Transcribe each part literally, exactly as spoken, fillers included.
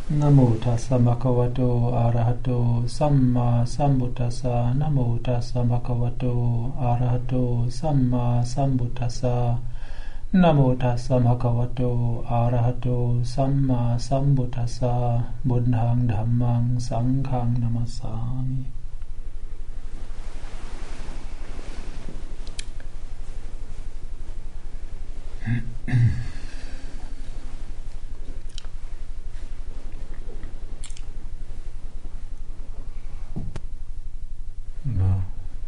Namo tassa bhagavato arahato samma sambuddhassa. Namo tassa bhagavato arahato samma sambuddhassa. Namo tassa bhagavato arahato samma sambuddhassa. Buddhang dhammang sanghang namassami. Wir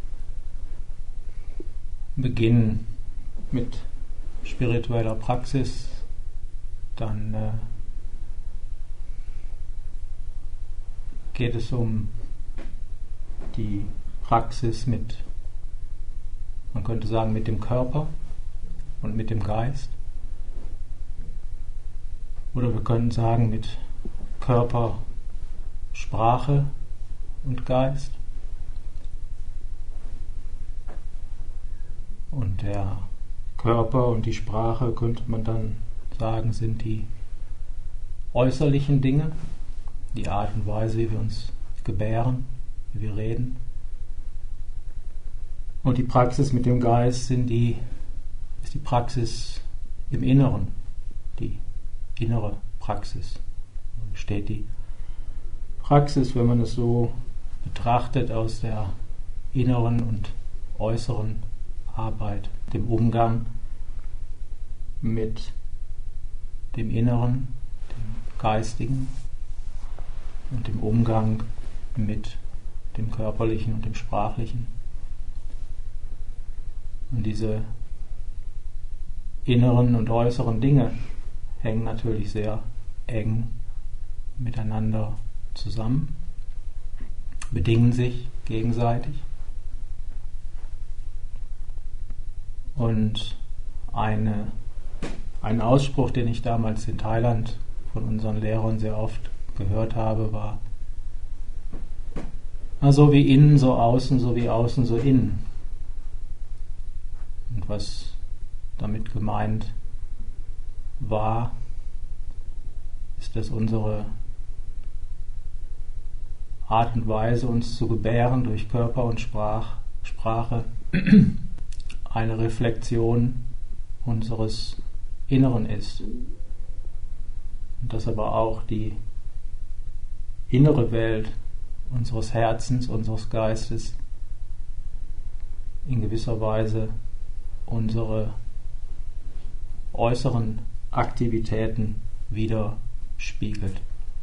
beginnen mit spiritueller Praxis, dann äh, geht es um die Praxis mit, man könnte sagen, mit dem Körper und mit dem Geist. Oder wir können sagen mit Körper, Sprache und Geist. Und der Körper und die Sprache, könnte man dann sagen, sind die äußerlichen Dinge, die Art und Weise, wie wir uns gebären, wie wir reden. Und die Praxis mit dem Geist sind die, ist die Praxis im Inneren, die innere Praxis. Da besteht die Praxis, wenn man es so betrachtet, aus der inneren und äußeren Arbeit, dem Umgang mit dem Inneren, dem Geistigen und dem Umgang mit dem Körperlichen und dem Sprachlichen. Und diese inneren und äußeren Dinge hängen natürlich sehr eng miteinander zusammen, bedingen sich gegenseitig. Und eine, ein Ausspruch, den ich damals in Thailand von unseren Lehrern sehr oft gehört habe, war: na, so wie innen, so außen, so wie außen, so innen. Und was damit gemeint war, ist, dass unsere Art und Weise, uns zu gebären durch Körper und Sprach, Sprache, eine Reflexion unseres Inneren ist. Und dass aber auch die innere Welt unseres Herzens, unseres Geistes in gewisser Weise unsere äußeren Aktivitäten widerspiegelt.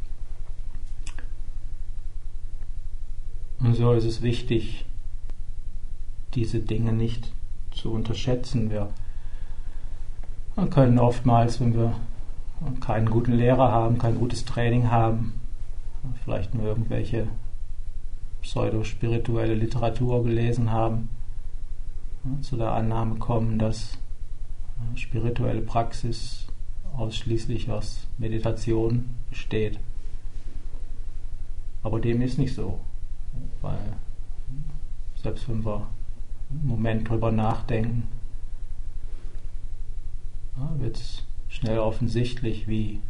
Und so ist es wichtig, diese Dinge nicht zu unterschätzen. Wir können oftmals, wenn wir keinen guten Lehrer haben, kein gutes Training haben, vielleicht nur irgendwelche pseudo-spirituelle Literatur gelesen haben, zu der Annahme kommen, dass spirituelle Praxis ausschließlich aus Meditation besteht. Aber dem ist nicht so, weil selbst wenn wir einen Moment drüber nachdenken, ja, wird es schnell offensichtlich, wie äh,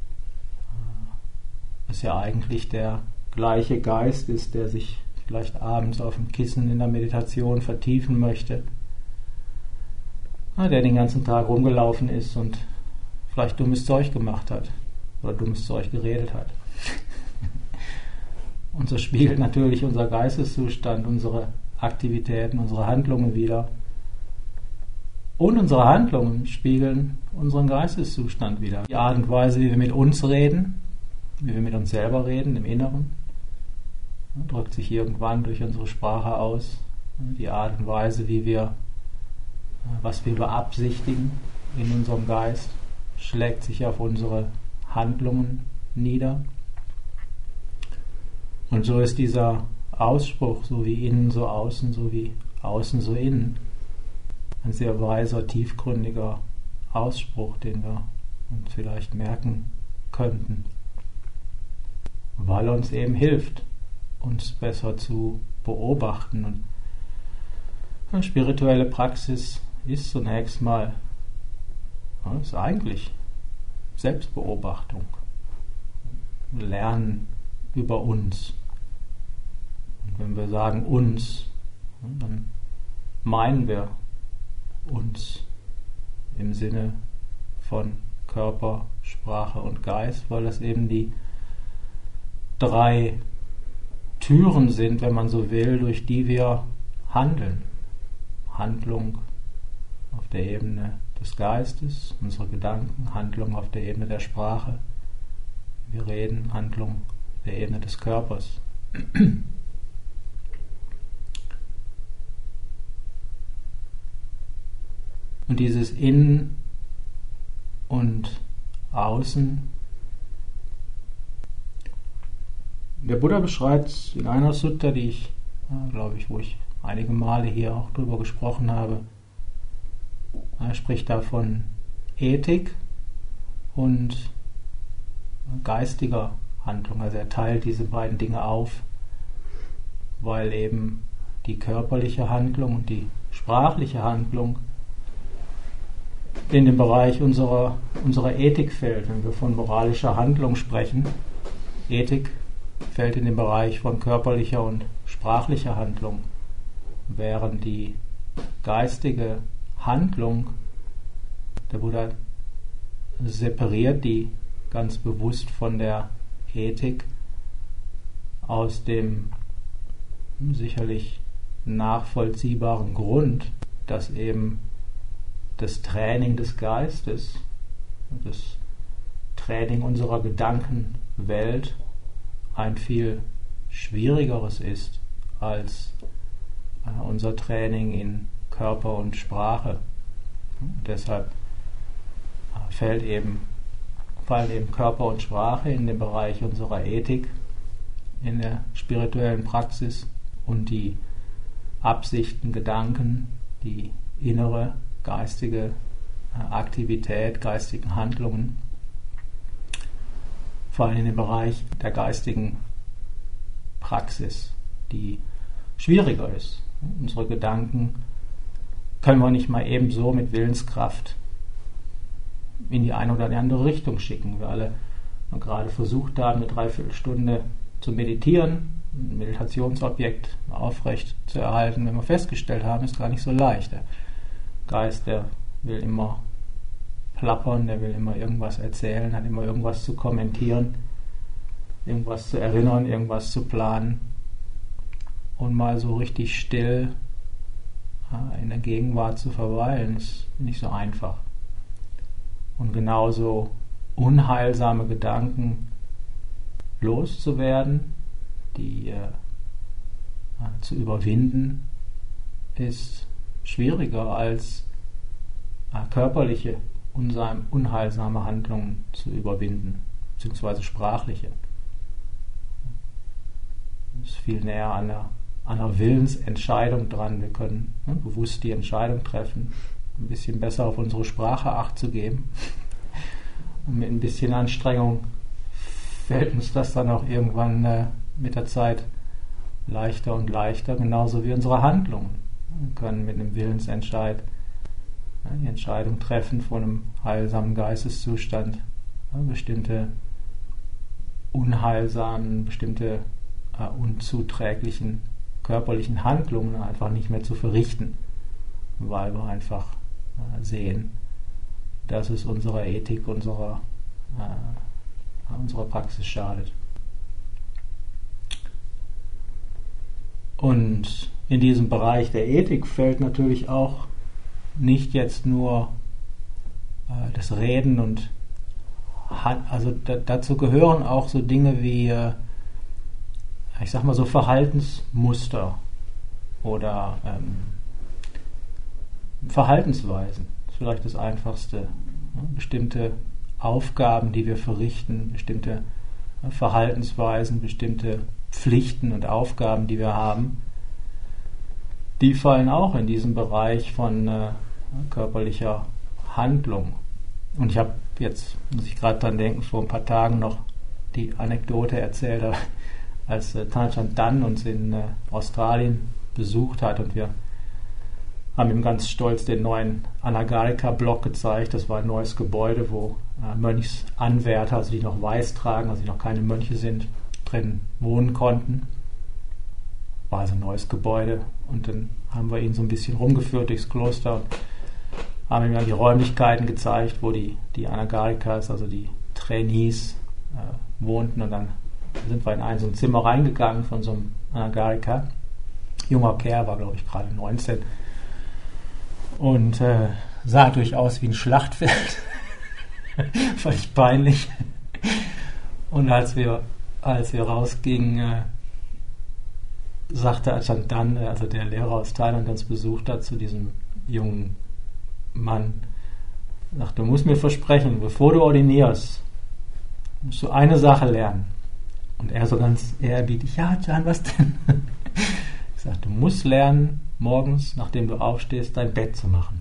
es ja eigentlich der gleiche Geist ist, der sich vielleicht abends auf dem Kissen in der Meditation vertiefen möchte, ja, der den ganzen Tag rumgelaufen ist und vielleicht dummes Zeug gemacht hat oder dummes Zeug geredet hat. Und so spiegelt natürlich unser Geisteszustand, unsere Aktivitäten, unsere Handlungen wider. Und unsere Handlungen spiegeln unseren Geisteszustand wider. Die Art und Weise, wie wir mit uns reden, wie wir mit uns selber reden, im Inneren, drückt sich irgendwann durch unsere Sprache aus. Die Art und Weise, wie wir, was wir beabsichtigen in unserem Geist, schlägt sich auf unsere Handlungen nieder. Und so ist dieser Ausspruch, so wie innen, so außen, so wie außen, so innen, ein sehr weiser, tiefgründiger Ausspruch, den wir uns vielleicht merken könnten, weil er uns eben hilft, uns besser zu beobachten. Und spirituelle Praxis ist zunächst mal, ja, ist eigentlich Selbstbeobachtung. Wir lernen über uns. Und wenn wir sagen uns, dann meinen wir uns im Sinne von Körper, Sprache und Geist, weil das eben die drei Türen sind, wenn man so will, durch die wir handeln. Handlung auf der Ebene des Geistes, unsere Gedanken, Handlung auf der Ebene der Sprache. Wir reden, Handlung auf der Ebene des Körpers. Und dieses Innen und Außen. Der Buddha beschreibt in einer Sutta, die ich, glaube ich, wo ich einige Male hier auch drüber gesprochen habe, er spricht da von Ethik und geistiger Handlung. Also er teilt diese beiden Dinge auf, weil eben die körperliche Handlung und die sprachliche Handlung in den Bereich unserer, unserer Ethik fällt. Wenn wir von moralischer Handlung sprechen, Ethik fällt in den Bereich von körperlicher und sprachlicher Handlung, während die geistige Handlung, der Buddha separiert die ganz bewusst von der Ethik aus dem sicherlich nachvollziehbaren Grund, dass eben das Training des Geistes, das Training unserer Gedankenwelt ein viel schwierigeres ist als äh, unser Training in Körper und Sprache. Und deshalb äh, fällt eben, fallen eben Körper und Sprache in den Bereich unserer Ethik, in der spirituellen Praxis, und die Absichten, Gedanken, die innere geistige äh, Aktivität, geistigen Handlungen fallen in den Bereich der geistigen Praxis, die schwieriger ist. Unsere Gedanken können wir nicht mal ebenso mit Willenskraft in die eine oder die andere Richtung schicken. Wir alle gerade versucht haben, eine Dreiviertelstunde zu meditieren, ein Meditationsobjekt aufrecht zu erhalten, wenn wir festgestellt haben, ist gar nicht so leicht. Der Geist, der will immer plappern, der will immer irgendwas erzählen, hat immer irgendwas zu kommentieren, irgendwas zu erinnern, irgendwas zu planen. Und mal so richtig still in der Gegenwart zu verweilen, ist nicht so einfach. Und genauso unheilsame Gedanken loszuwerden, die äh, zu überwinden, ist schwieriger als äh, körperliche, unheilsame Handlungen zu überwinden, beziehungsweise sprachliche. Das ist viel näher an einer, an einer Willensentscheidung dran. Wir können ne, bewusst die Entscheidung treffen, ein bisschen besser auf unsere Sprache Acht zu geben. Und mit ein bisschen Anstrengung fällt uns das dann auch irgendwann äh, mit der Zeit leichter und leichter, genauso wie unsere Handlungen. Wir können mit einem Willensentscheid ja, die Entscheidung treffen, von einem heilsamen Geisteszustand ja, bestimmte unheilsamen, bestimmte äh, unzuträglichen körperlichen Handlungen einfach nicht mehr zu verrichten, weil wir einfach äh, sehen, dass es unserer Ethik, unserer, äh, unserer Praxis schadet. Und in diesem Bereich der Ethik fällt natürlich auch nicht jetzt nur äh, das Reden und Han- also da, dazu gehören auch so Dinge wie, äh, ich sag mal so Verhaltensmuster oder ähm, Verhaltensweisen. Das ist vielleicht das Einfachste. Ne? Bestimmte Aufgaben, die wir verrichten, bestimmte äh, Verhaltensweisen, bestimmte Pflichten und Aufgaben, die wir haben, die fallen auch in diesen Bereich von äh, körperlicher Handlung. Und ich habe jetzt, muss ich gerade dran denken, vor ein paar Tagen noch die Anekdote erzählt, als äh, Thanachen Dan uns in äh, Australien besucht hat und wir haben ihm ganz stolz den neuen Anagarika-Block gezeigt. Das war ein neues Gebäude, wo äh, Mönchsanwärter, also die noch weiß tragen, also die noch keine Mönche sind, drin wohnen konnten. War also ein neues Gebäude. Und dann haben wir ihn so ein bisschen rumgeführt durchs Kloster und haben ihm dann die Räumlichkeiten gezeigt, wo die, die Anagarikas, also die Trainees, äh, wohnten. Und dann sind wir in ein so ein Zimmer reingegangen von so einem Anagarika. Junger Kerl, war glaube ich gerade neunzehn. Und äh, sah durchaus wie ein Schlachtfeld. Völlig peinlich. Und als wir, als wir rausgingen, äh, sagte dann, also der Lehrer aus Thailand, der uns besucht hat, zu diesem jungen Mann, sagt, du musst mir versprechen, bevor du ordinierst, musst du eine Sache lernen. Und er so ganz ehrerbietig, ja, Can, was denn? Ich sage, du musst lernen, morgens, nachdem du aufstehst, dein Bett zu machen.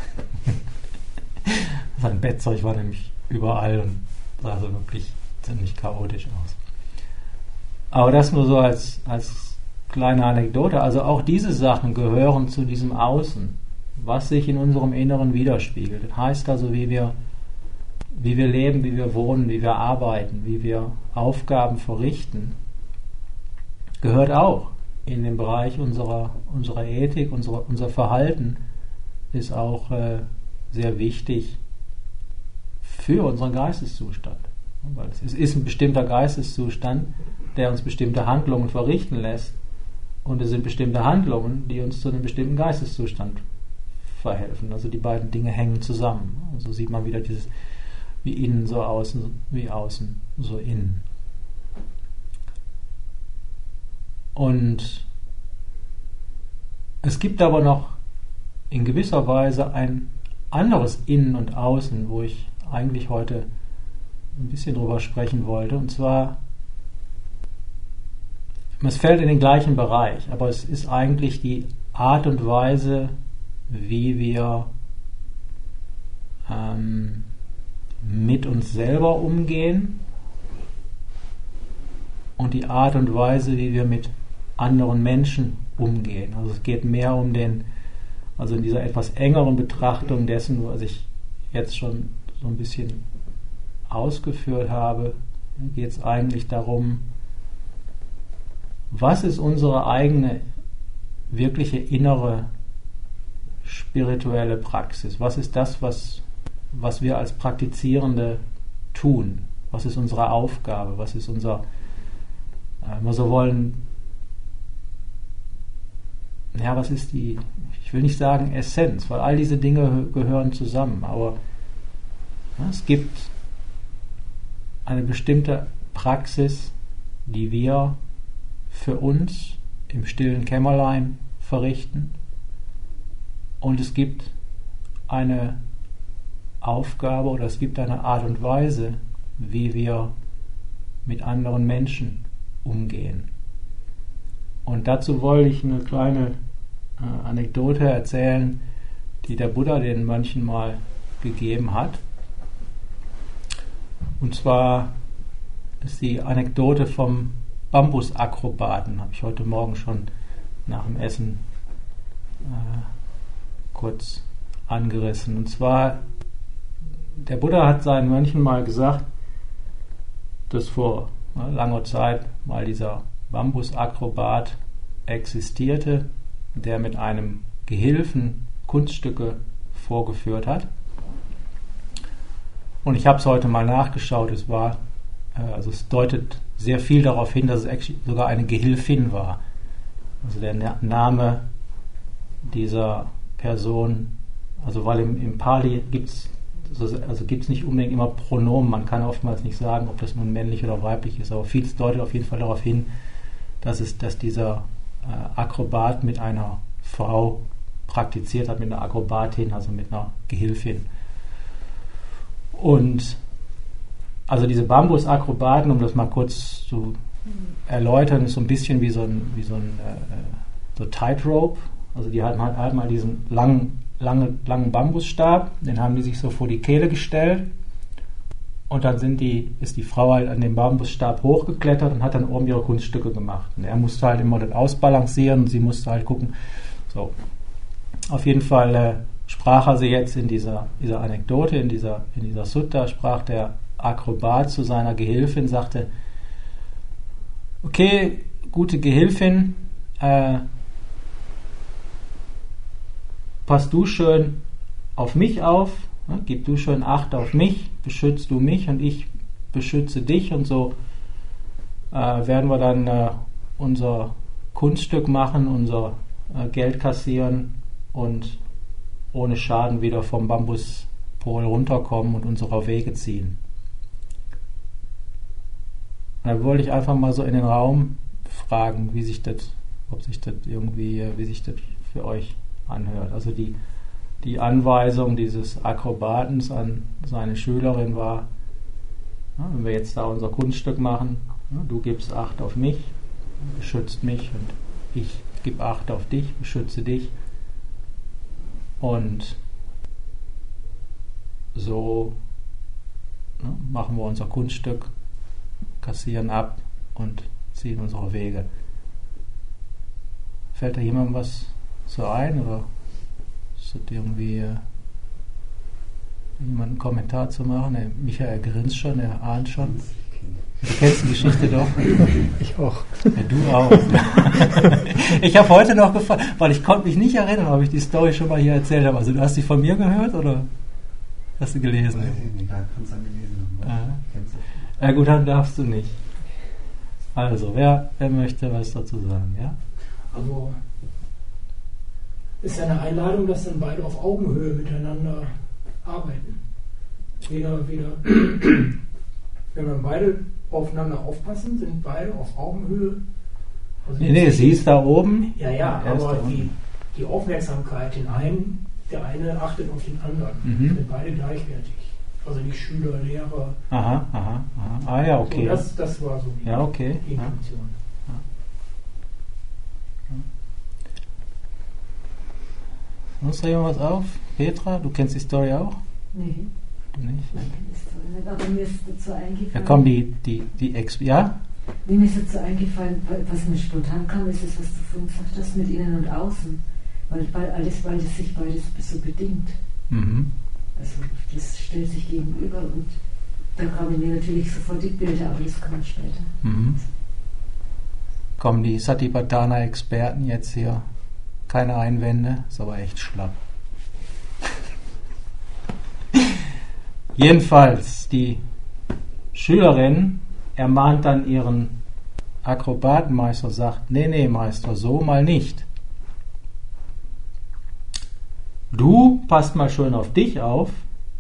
Sein Bettzeug war nämlich überall und sah so wirklich ziemlich chaotisch aus. Aber das nur so als, als kleine Anekdote. Also auch diese Sachen gehören zu diesem Außen, was sich in unserem Inneren widerspiegelt. Das heißt also, wie wir, wie wir leben, wie wir wohnen, wie wir arbeiten, wie wir Aufgaben verrichten, gehört auch in den Bereich unserer, unserer Ethik, unserer, unser Verhalten ist auch äh, sehr wichtig für unseren Geisteszustand. Weil es ist ein bestimmter Geisteszustand, der uns bestimmte Handlungen verrichten lässt, und es sind bestimmte Handlungen, die uns zu einem bestimmten Geisteszustand verhelfen. Also die beiden Dinge hängen zusammen. Also sieht man wieder dieses, wie innen so außen, wie außen so innen. Und es gibt aber noch in gewisser Weise ein anderes Innen und Außen, wo ich eigentlich heute ein bisschen drüber sprechen wollte. Und zwar, es fällt in den gleichen Bereich, aber es ist eigentlich die Art und Weise, wie wir ähm, mit uns selber umgehen und die Art und Weise, wie wir mit anderen Menschen umgehen. Also es geht mehr um den, also in dieser etwas engeren Betrachtung dessen, was ich jetzt schon so ein bisschen ausgeführt habe, geht es eigentlich darum, was ist unsere eigene, wirkliche innere spirituelle Praxis? Was ist das, was, was wir als Praktizierende tun? Was ist unsere Aufgabe? Was ist unser, wenn wir so wollen, ja, was ist die, ich will nicht sagen Essenz, weil all diese Dinge gehören zusammen, aber ja, es gibt eine bestimmte Praxis, die wir für uns im stillen Kämmerlein verrichten, und es gibt eine Aufgabe oder es gibt eine Art und Weise, wie wir mit anderen Menschen umgehen. Und dazu wollte ich eine kleine äh, Anekdote erzählen, die der Buddha den Mönchen mal gegeben hat. Und zwar ist die Anekdote vom Bambusakrobaten, habe ich heute Morgen schon nach dem Essen äh, kurz angerissen. Und zwar, der Buddha hat seinen Mönchen mal gesagt, dass vor äh, langer Zeit mal dieser Bambusakrobat existierte, der mit einem Gehilfen Kunststücke vorgeführt hat. Und ich habe es heute mal nachgeschaut, es war, äh, also es deutet sehr viel darauf hin, dass es sogar eine Gehilfin war. Also der Name dieser Person, also weil im, im Pali gibt es also gibt's nicht unbedingt immer Pronomen, man kann oftmals nicht sagen, ob das nun männlich oder weiblich ist, aber vieles deutet auf jeden Fall darauf hin, dass, es, dass dieser äh, Akrobat mit einer Frau praktiziert hat, mit einer Akrobatin, also mit einer Gehilfin. Und also diese Bambusakrobaten, um das mal kurz zu erläutern, ist so ein bisschen wie so ein, wie so ein äh, so Tightrope. Also die hatten halt mal diesen langen, lange, langen Bambusstab, den haben die sich so vor die Kehle gestellt, und dann sind die, ist die Frau halt an den Bambusstab hochgeklettert und hat dann oben ihre Kunststücke gemacht. Und er musste halt immer das ausbalancieren und sie musste halt gucken. So. auf jeden Fall äh, sprach also jetzt in dieser, dieser Anekdote, in dieser, in dieser Sutta, sprach der Akrobat zu seiner Gehilfin, sagte, okay, gute Gehilfin, äh, pass du schön auf mich auf, ne, gib du schön Acht auf mich, beschützt du mich und ich beschütze dich, und so äh, werden wir dann äh, unser Kunststück machen, unser äh, Geld kassieren und ohne Schaden wieder vom Bambuspol runterkommen und unsere Wege ziehen. Und da wollte ich einfach mal so in den Raum fragen, wie sich das, ob sich das irgendwie, wie sich das für euch anhört. Also die, die Anweisung dieses Akrobatens an seine Schülerin war, ja, wenn wir jetzt da unser Kunststück machen, ja, du gibst Acht auf mich, beschützt mich, und ich gebe Acht auf dich, beschütze dich. Und so, ne, machen wir unser Kunststück, kassieren ab und ziehen unsere Wege. Fällt da jemandem was so ein, oder ist das irgendwie äh, jemand einen Kommentar zu machen? Der Michael grinst schon, er ahnt schon. Du kennst die Geschichte doch. Ich auch. Ja, du auch. Ich habe heute noch gefragt, weil ich konnte mich nicht erinnern, ob ich die Story schon mal hier erzählt habe. Also du hast die von mir gehört oder hast du gelesen? Ja, kannst du gelesen haben. Ah. Ja gut, dann darfst du nicht. Also, wer, wer möchte was dazu sagen? Ja? Also ist ja eine Einladung, dass dann beide auf Augenhöhe miteinander arbeiten. Weder, weder, wenn man beide aufeinander aufpassen, sind beide auf Augenhöhe. Also Nee, nee, sie ist da oben. Ja, ja, Er ist aber da die, unten. die Aufmerksamkeit, den einen, der eine achtet auf den anderen. Mhm. Sind beide gleichwertig. Also nicht Schüler, Lehrer. Aha, aha, aha. Ah ja, okay. So, das, das war so die, Ja, okay. die Ja. Intention. Muss da jemand was auf? Petra, du kennst die Story auch? Nee, Du nicht? ich kenne die Story nicht, aber mir ist dazu eingefallen. Ja, komm, die, die, die Ex... Ja? Nee, mir ist dazu eingefallen, was mir spontan kam, ist das, was du vorhin gesagt hast, mit innen und außen. Weil, weil alles, weil das sich beides so bedingt. Mhm. Also das stellt sich gegenüber, und da kamen mir natürlich sofort die Bilder, aber das kommt später. Mhm. Kommen die Satipatthana-Experten jetzt hier? Keine Einwände, ist aber echt schlapp. Jedenfalls, die Schülerin ermahnt dann ihren Akrobatenmeister, sagt, nee, nee, Meister, so mal nicht. Du passt mal schön auf dich auf,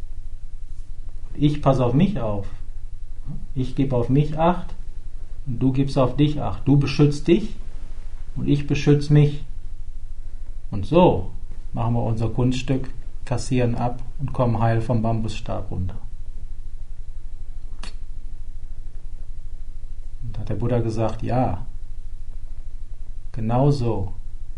ich passe auf mich auf. Ich gebe auf mich Acht und du gibst auf dich Acht. Du beschützt dich und ich beschütze mich. Und so machen wir unser Kunststück, kassieren ab und kommen heil vom Bambusstab runter. Und da hat der Buddha gesagt, ja, genau so.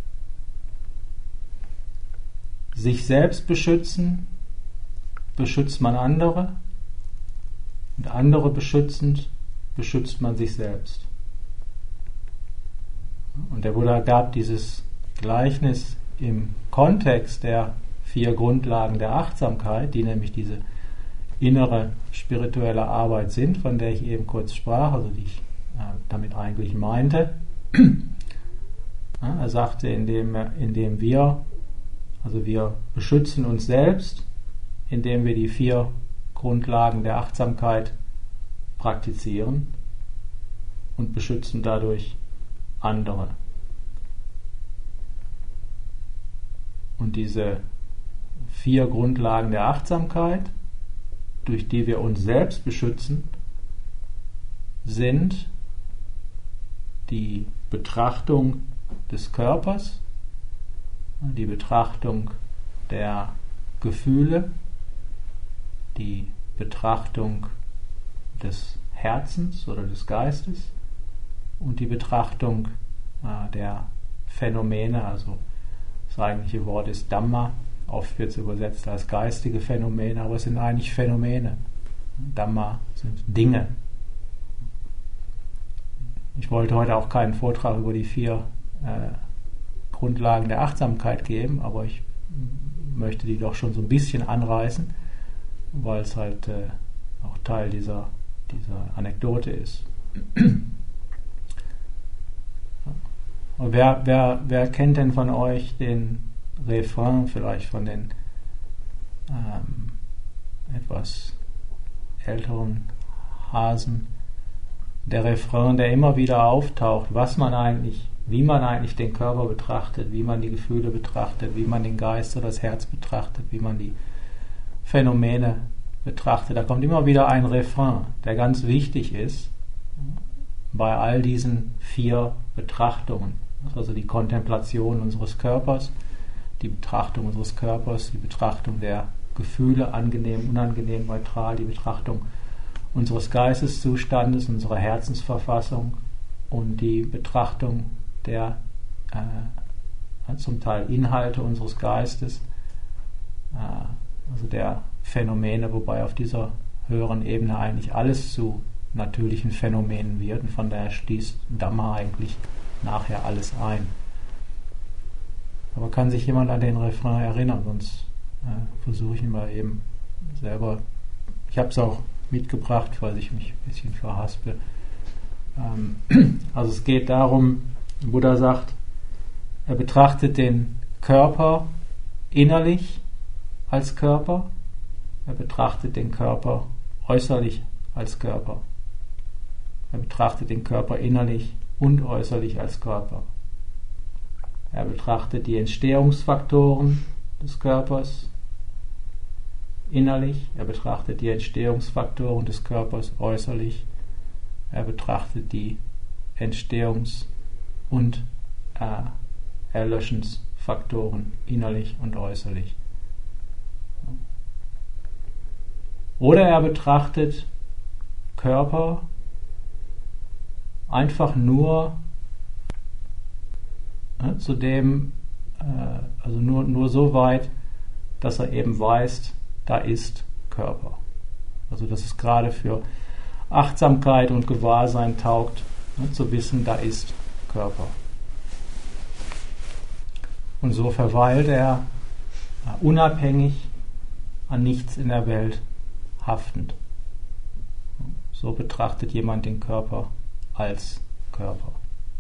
Sich selbst beschützen, beschützt man andere, und andere beschützend, beschützt man sich selbst. Und der Buddha gab dieses Gleichnis im Kontext der vier Grundlagen der Achtsamkeit, die nämlich diese innere spirituelle Arbeit sind, von der ich eben kurz sprach, also die ich äh, damit eigentlich meinte. Ja, er sagte, indem, indem wir, also wir beschützen uns selbst, indem wir die vier Grundlagen der Achtsamkeit praktizieren und beschützen dadurch andere. Und diese vier Grundlagen der Achtsamkeit, durch die wir uns selbst beschützen, sind die Betrachtung des Körpers, die Betrachtung der Gefühle, die Betrachtung des Herzens oder des Geistes und die Betrachtung äh, der Phänomene, also das eigentliche Wort ist Dhamma, oft wird es übersetzt als geistige Phänomene, aber es sind eigentlich Phänomene. Dhamma sind Dinge. Ich wollte heute auch keinen Vortrag über die vier äh, Grundlagen der Achtsamkeit geben, aber ich möchte die doch schon so ein bisschen anreißen, weil es halt äh, auch Teil dieser, dieser Anekdote ist. Und wer, wer, wer kennt denn von euch den Refrain vielleicht von den ähm, etwas älteren Hasen? Der Refrain, der immer wieder auftaucht, was man eigentlich, wie man eigentlich den Körper betrachtet, wie man die Gefühle betrachtet, wie man den Geist oder das Herz betrachtet, wie man die Phänomene betrachtet. Da kommt immer wieder ein Refrain, der ganz wichtig ist bei all diesen vier Betrachtungen. Also die Kontemplation unseres Körpers, die Betrachtung unseres Körpers, die Betrachtung der Gefühle, angenehm, unangenehm, neutral, die Betrachtung unseres Geisteszustandes, unserer Herzensverfassung und die Betrachtung der äh, zum Teil Inhalte unseres Geistes, äh, also der Phänomene, wobei auf dieser höheren Ebene eigentlich alles zu natürlichen Phänomenen wird und von daher schließt Dhamma eigentlich nachher alles ein. Aber kann sich jemand an den Refrain erinnern? Sonst äh, versuche ich ihn mal eben selber. Ich habe es auch mitgebracht, weil ich mich ein bisschen verhaspel. Ähm, also es geht darum, Buddha sagt, er betrachtet den Körper innerlich als Körper, er betrachtet den Körper äußerlich als Körper. Er betrachtet den Körper innerlich und äußerlich als Körper. Er betrachtet die Entstehungsfaktoren des Körpers innerlich, er betrachtet die Entstehungsfaktoren des Körpers äußerlich, er betrachtet die Entstehungs- und äh, Erlöschensfaktoren innerlich und äußerlich. Oder er betrachtet Körper einfach nur äh, zu dem, äh, also nur, nur so weit, dass er eben weiß, da ist Körper. Also dass es gerade für Achtsamkeit und Gewahrsein taugt, ne, zu wissen, da ist Körper. Und so verweilt er äh, unabhängig an nichts in der Welt haftend. So betrachtet jemand den Körper als Körper.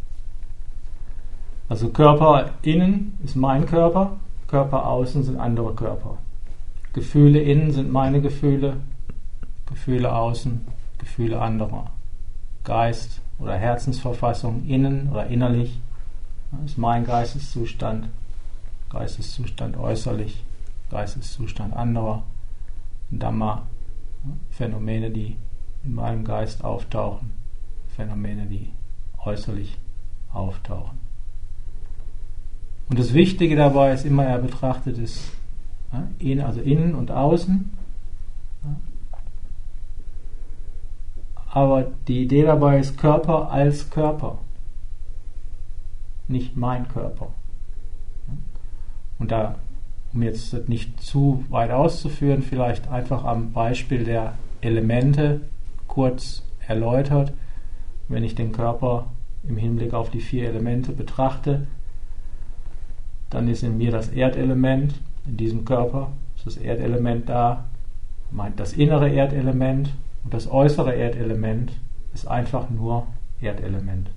Also Körper innen ist mein Körper, Körper außen sind andere Körper. Gefühle innen sind meine Gefühle, Gefühle außen, Gefühle anderer. Geist oder Herzensverfassung innen oder innerlich ist mein Geisteszustand, Geisteszustand äußerlich, Geisteszustand anderer. Dhamma, Phänomene, die in meinem Geist auftauchen, Phänomene, die äußerlich auftauchen. Und das Wichtige dabei ist immer, er betrachtet es, also innen und außen. Aber die Idee dabei ist Körper als Körper, nicht mein Körper. Und da, um jetzt das nicht zu weit auszuführen, vielleicht einfach am Beispiel der Elemente kurz erläutert. Wenn ich den Körper im Hinblick auf die vier Elemente betrachte, dann ist in mir das Erdelement, in diesem Körper ist das Erdelement da, meint das innere Erdelement und das äußere Erdelement ist einfach nur Erdelement.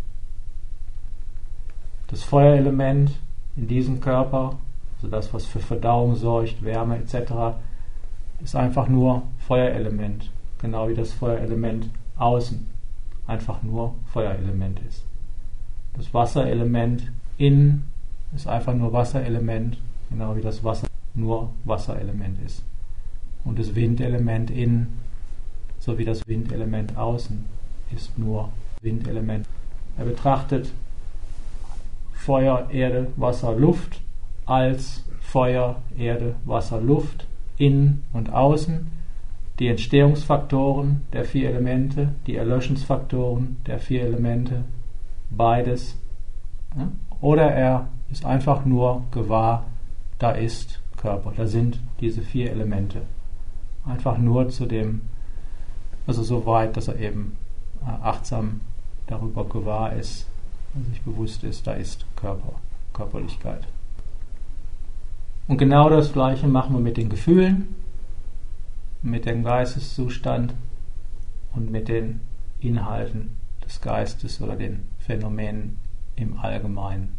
Das Feuerelement in diesem Körper, also das, was für Verdauung sorgt, Wärme et cetera, ist einfach nur Feuerelement, genau wie das Feuerelement außen einfach nur Feuerelement ist. Das Wasserelement innen ist einfach nur Wasserelement, genau wie das Wasser nur Wasserelement ist. Und das Windelement innen sowie das Windelement außen ist nur Windelement. Er betrachtet Feuer, Erde, Wasser, Luft als Feuer, Erde, Wasser, Luft, innen und außen, die Entstehungsfaktoren der vier Elemente, die Erlöschensfaktoren der vier Elemente, beides. Ja? Oder er ist einfach nur gewahr, da ist Körper, da sind diese vier Elemente. Einfach nur zu dem, also so weit, dass er eben achtsam darüber gewahr ist, sich bewusst ist, da ist Körper, Körperlichkeit. Und genau das Gleiche machen wir mit den Gefühlen, mit dem Geisteszustand und mit den Inhalten des Geistes oder den Phänomenen im Allgemeinen.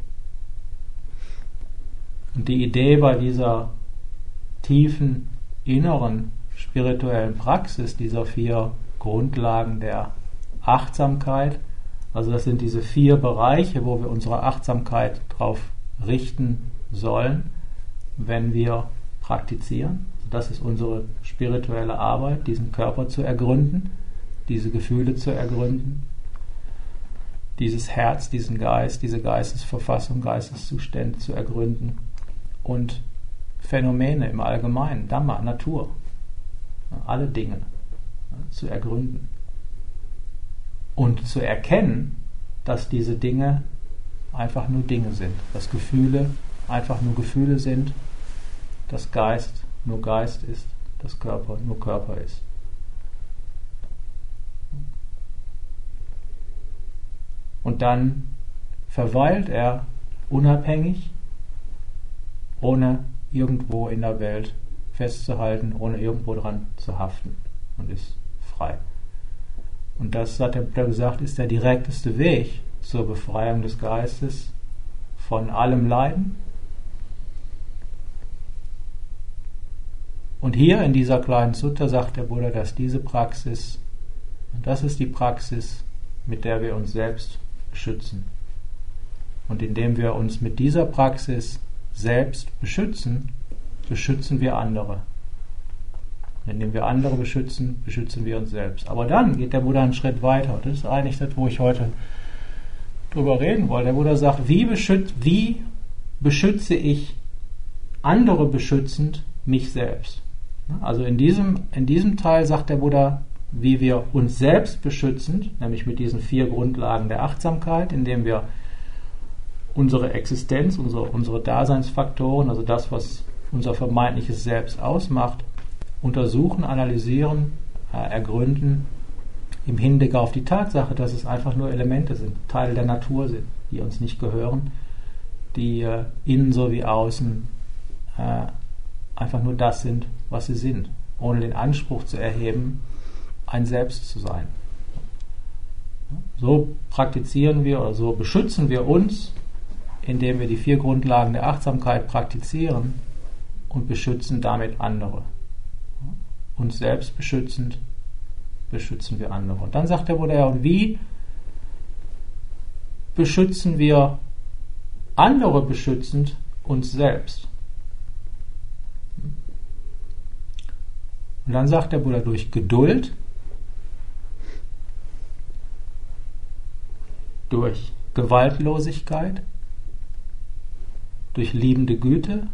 Und die Idee bei dieser tiefen, inneren, spirituellen Praxis, dieser vier Grundlagen der Achtsamkeit, also das sind diese vier Bereiche, wo wir unsere Achtsamkeit drauf richten sollen, wenn wir praktizieren. Das ist unsere spirituelle Arbeit, diesen Körper zu ergründen, diese Gefühle zu ergründen, dieses Herz, diesen Geist, diese Geistesverfassung, Geisteszustände zu ergründen und Phänomene im Allgemeinen, Dhamma, Natur, alle Dinge zu ergründen und zu erkennen, dass diese Dinge einfach nur Dinge sind, dass Gefühle einfach nur Gefühle sind, dass Geist nur Geist ist, dass Körper nur Körper ist. Und dann verweilt er unabhängig, ohne irgendwo in der Welt festzuhalten, ohne irgendwo dran zu haften und ist frei. Und das, hat er gesagt, ist der direkteste Weg zur Befreiung des Geistes von allem Leiden. Und hier in dieser kleinen Sutta sagt der Buddha, dass diese Praxis, und das ist die Praxis, mit der wir uns selbst beschützen. Und indem wir uns mit dieser Praxis selbst beschützen, beschützen wir andere. Indem wir andere beschützen, beschützen wir uns selbst. Aber dann geht der Buddha einen Schritt weiter. Das ist eigentlich das, wo ich heute drüber reden wollte. Der Buddha sagt, wie, beschütz, wie beschütze ich andere beschützend mich selbst? Also in diesem, in diesem Teil sagt der Buddha, wie wir uns selbst beschützend, nämlich mit diesen vier Grundlagen der Achtsamkeit, indem wir unsere Existenz, unsere, unsere Daseinsfaktoren, also das, was unser vermeintliches Selbst ausmacht, untersuchen, analysieren, äh, ergründen, im Hinblick auf die Tatsache, dass es einfach nur Elemente sind, Teile der Natur sind, die uns nicht gehören, die äh, innen sowie außen äh, einfach nur das sind, was sie sind, ohne den Anspruch zu erheben, ein Selbst zu sein. So praktizieren wir oder so beschützen wir uns, indem wir die vier Grundlagen der Achtsamkeit praktizieren und beschützen damit andere. Uns selbst beschützend beschützen wir andere. Und dann sagt der Buddha, ja, und wie beschützen wir andere beschützend uns selbst? Und dann sagt der Buddha, durch Geduld, durch Gewaltlosigkeit, durch liebende Güte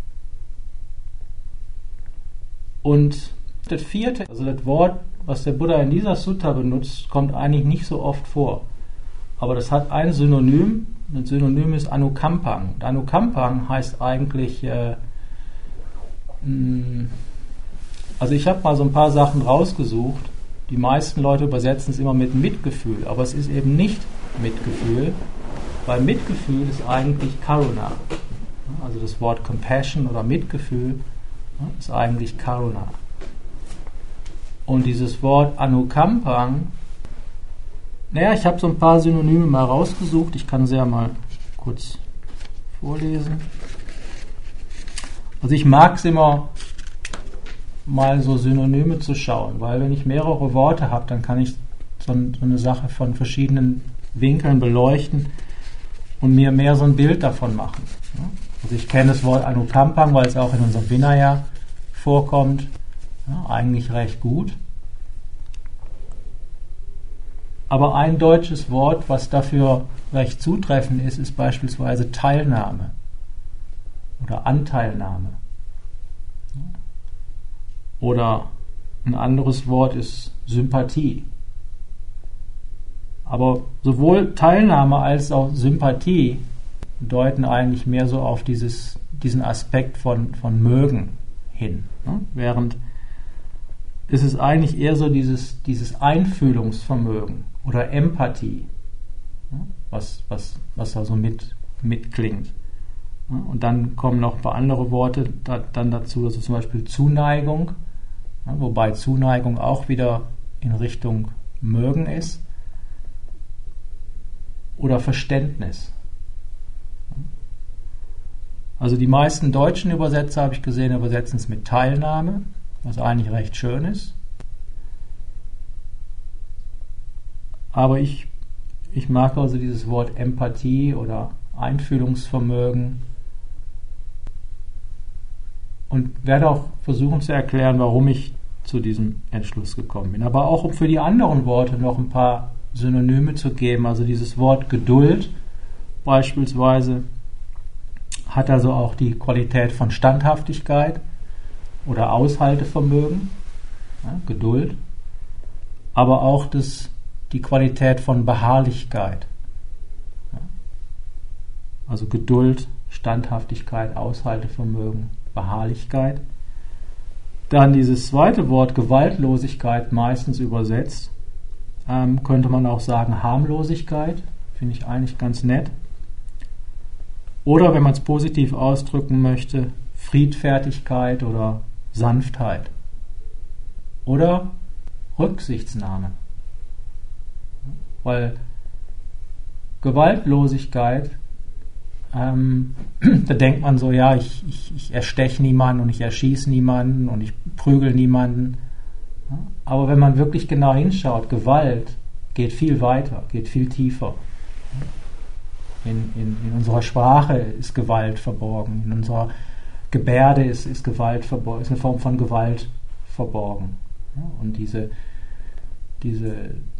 und das vierte, also das Wort, was der Buddha in dieser Sutta benutzt, kommt eigentlich nicht so oft vor. Aber das hat ein Synonym, das Synonym ist Anukampang. Und Anukampang heißt eigentlich, äh, mh, also ich habe mal so ein paar Sachen rausgesucht. Die meisten Leute übersetzen es immer mit Mitgefühl, aber es ist eben nicht Mitgefühl, weil Mitgefühl ist eigentlich Karuna. Also das Wort Compassion oder Mitgefühl ist eigentlich Karuna. Und dieses Wort Anukampang, naja, ich habe so ein paar Synonyme mal rausgesucht, ich kann sie ja mal kurz vorlesen. Also ich mag es immer, mal so Synonyme zu schauen, weil wenn ich mehrere Worte habe, dann kann ich so, so eine Sache von verschiedenen Winkeln beleuchten und mir mehr so ein Bild davon machen. Also ich kenne das Wort Anukampang, weil es auch in unserem Vinaya vorkommt, ja, eigentlich recht gut. Aber ein deutsches Wort, was dafür recht zutreffend ist, ist beispielsweise Teilnahme oder Anteilnahme. Oder ein anderes Wort ist Sympathie. Aber sowohl Teilnahme als auch Sympathie deuten eigentlich mehr so auf dieses, diesen Aspekt von, von Mögen hin. Ne? Während ist es eigentlich eher so dieses, dieses Einfühlungsvermögen oder Empathie, ne? was, was, was da so mit, mitklingt. Und dann kommen noch ein paar andere Worte da, dann dazu, also zum Beispiel Zuneigung, ja, wobei Zuneigung auch wieder in Richtung Mögen ist, oder Verständnis. Also die meisten deutschen Übersetzer, habe ich gesehen, übersetzen es mit Teilnahme, was eigentlich recht schön ist. Aber ich, ich mag also dieses Wort Empathie oder Einfühlungsvermögen und werde auch versuchen zu erklären, warum ich zu diesem Entschluss gekommen bin. Aber auch um für die anderen Worte noch ein paar Synonyme zu geben. Also dieses Wort Geduld beispielsweise hat also auch die Qualität von Standhaftigkeit oder Aushaltevermögen, ja, Geduld, aber auch das, die Qualität von Beharrlichkeit. Ja. Also Geduld, Standhaftigkeit, Aushaltevermögen, Beharrlichkeit. Dann dieses zweite Wort Gewaltlosigkeit, meistens übersetzt, ähm, könnte man auch sagen Harmlosigkeit, finde ich eigentlich ganz nett. Oder wenn man es positiv ausdrücken möchte, Friedfertigkeit oder Sanftheit. Oder Rücksichtsnahme. Weil Gewaltlosigkeit, ähm, da denkt man so, ja, ich, ich, ich ersteche niemanden und ich erschieße niemanden und ich prügel niemanden. Aber wenn man wirklich genau hinschaut, Gewalt geht viel weiter, geht viel tiefer. In, in, in unserer Sprache ist Gewalt verborgen, in unserer Gebärde ist, ist Gewalt verborgen, ist eine Form von Gewalt verborgen. Ja, und diese, diese,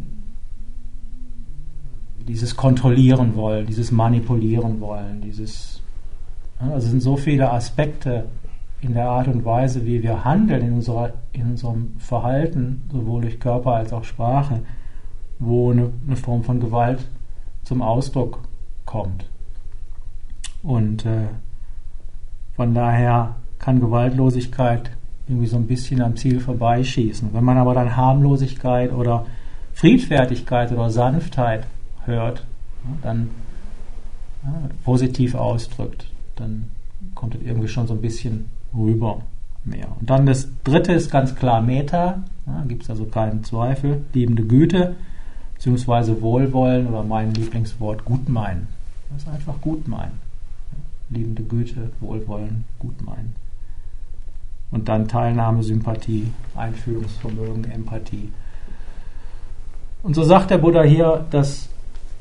dieses Kontrollieren wollen, dieses Manipulieren wollen, dieses, ja, also es sind so viele Aspekte in der Art und Weise, wie wir handeln, in, unserer, in unserem Verhalten, sowohl durch Körper als auch Sprache, wo eine, eine Form von Gewalt zum Ausdruck kommt. Und äh, von daher kann Gewaltlosigkeit irgendwie so ein bisschen am Ziel vorbeischießen. Wenn man aber dann Harmlosigkeit oder Friedfertigkeit oder Sanftheit hört, ja, dann ja, positiv ausdrückt, dann kommt es irgendwie schon so ein bisschen rüber mehr. Und dann das dritte ist ganz klar Meta, ja, gibt es also keinen Zweifel, liebende Güte, beziehungsweise Wohlwollen oder mein Lieblingswort Gutmeinen. Das ist einfach Gutmeinen. Liebende Güte, Wohlwollen, Gutmeinen. Und dann Teilnahme, Sympathie, Einfühlungsvermögen, Empathie. Und so sagt der Buddha hier, dass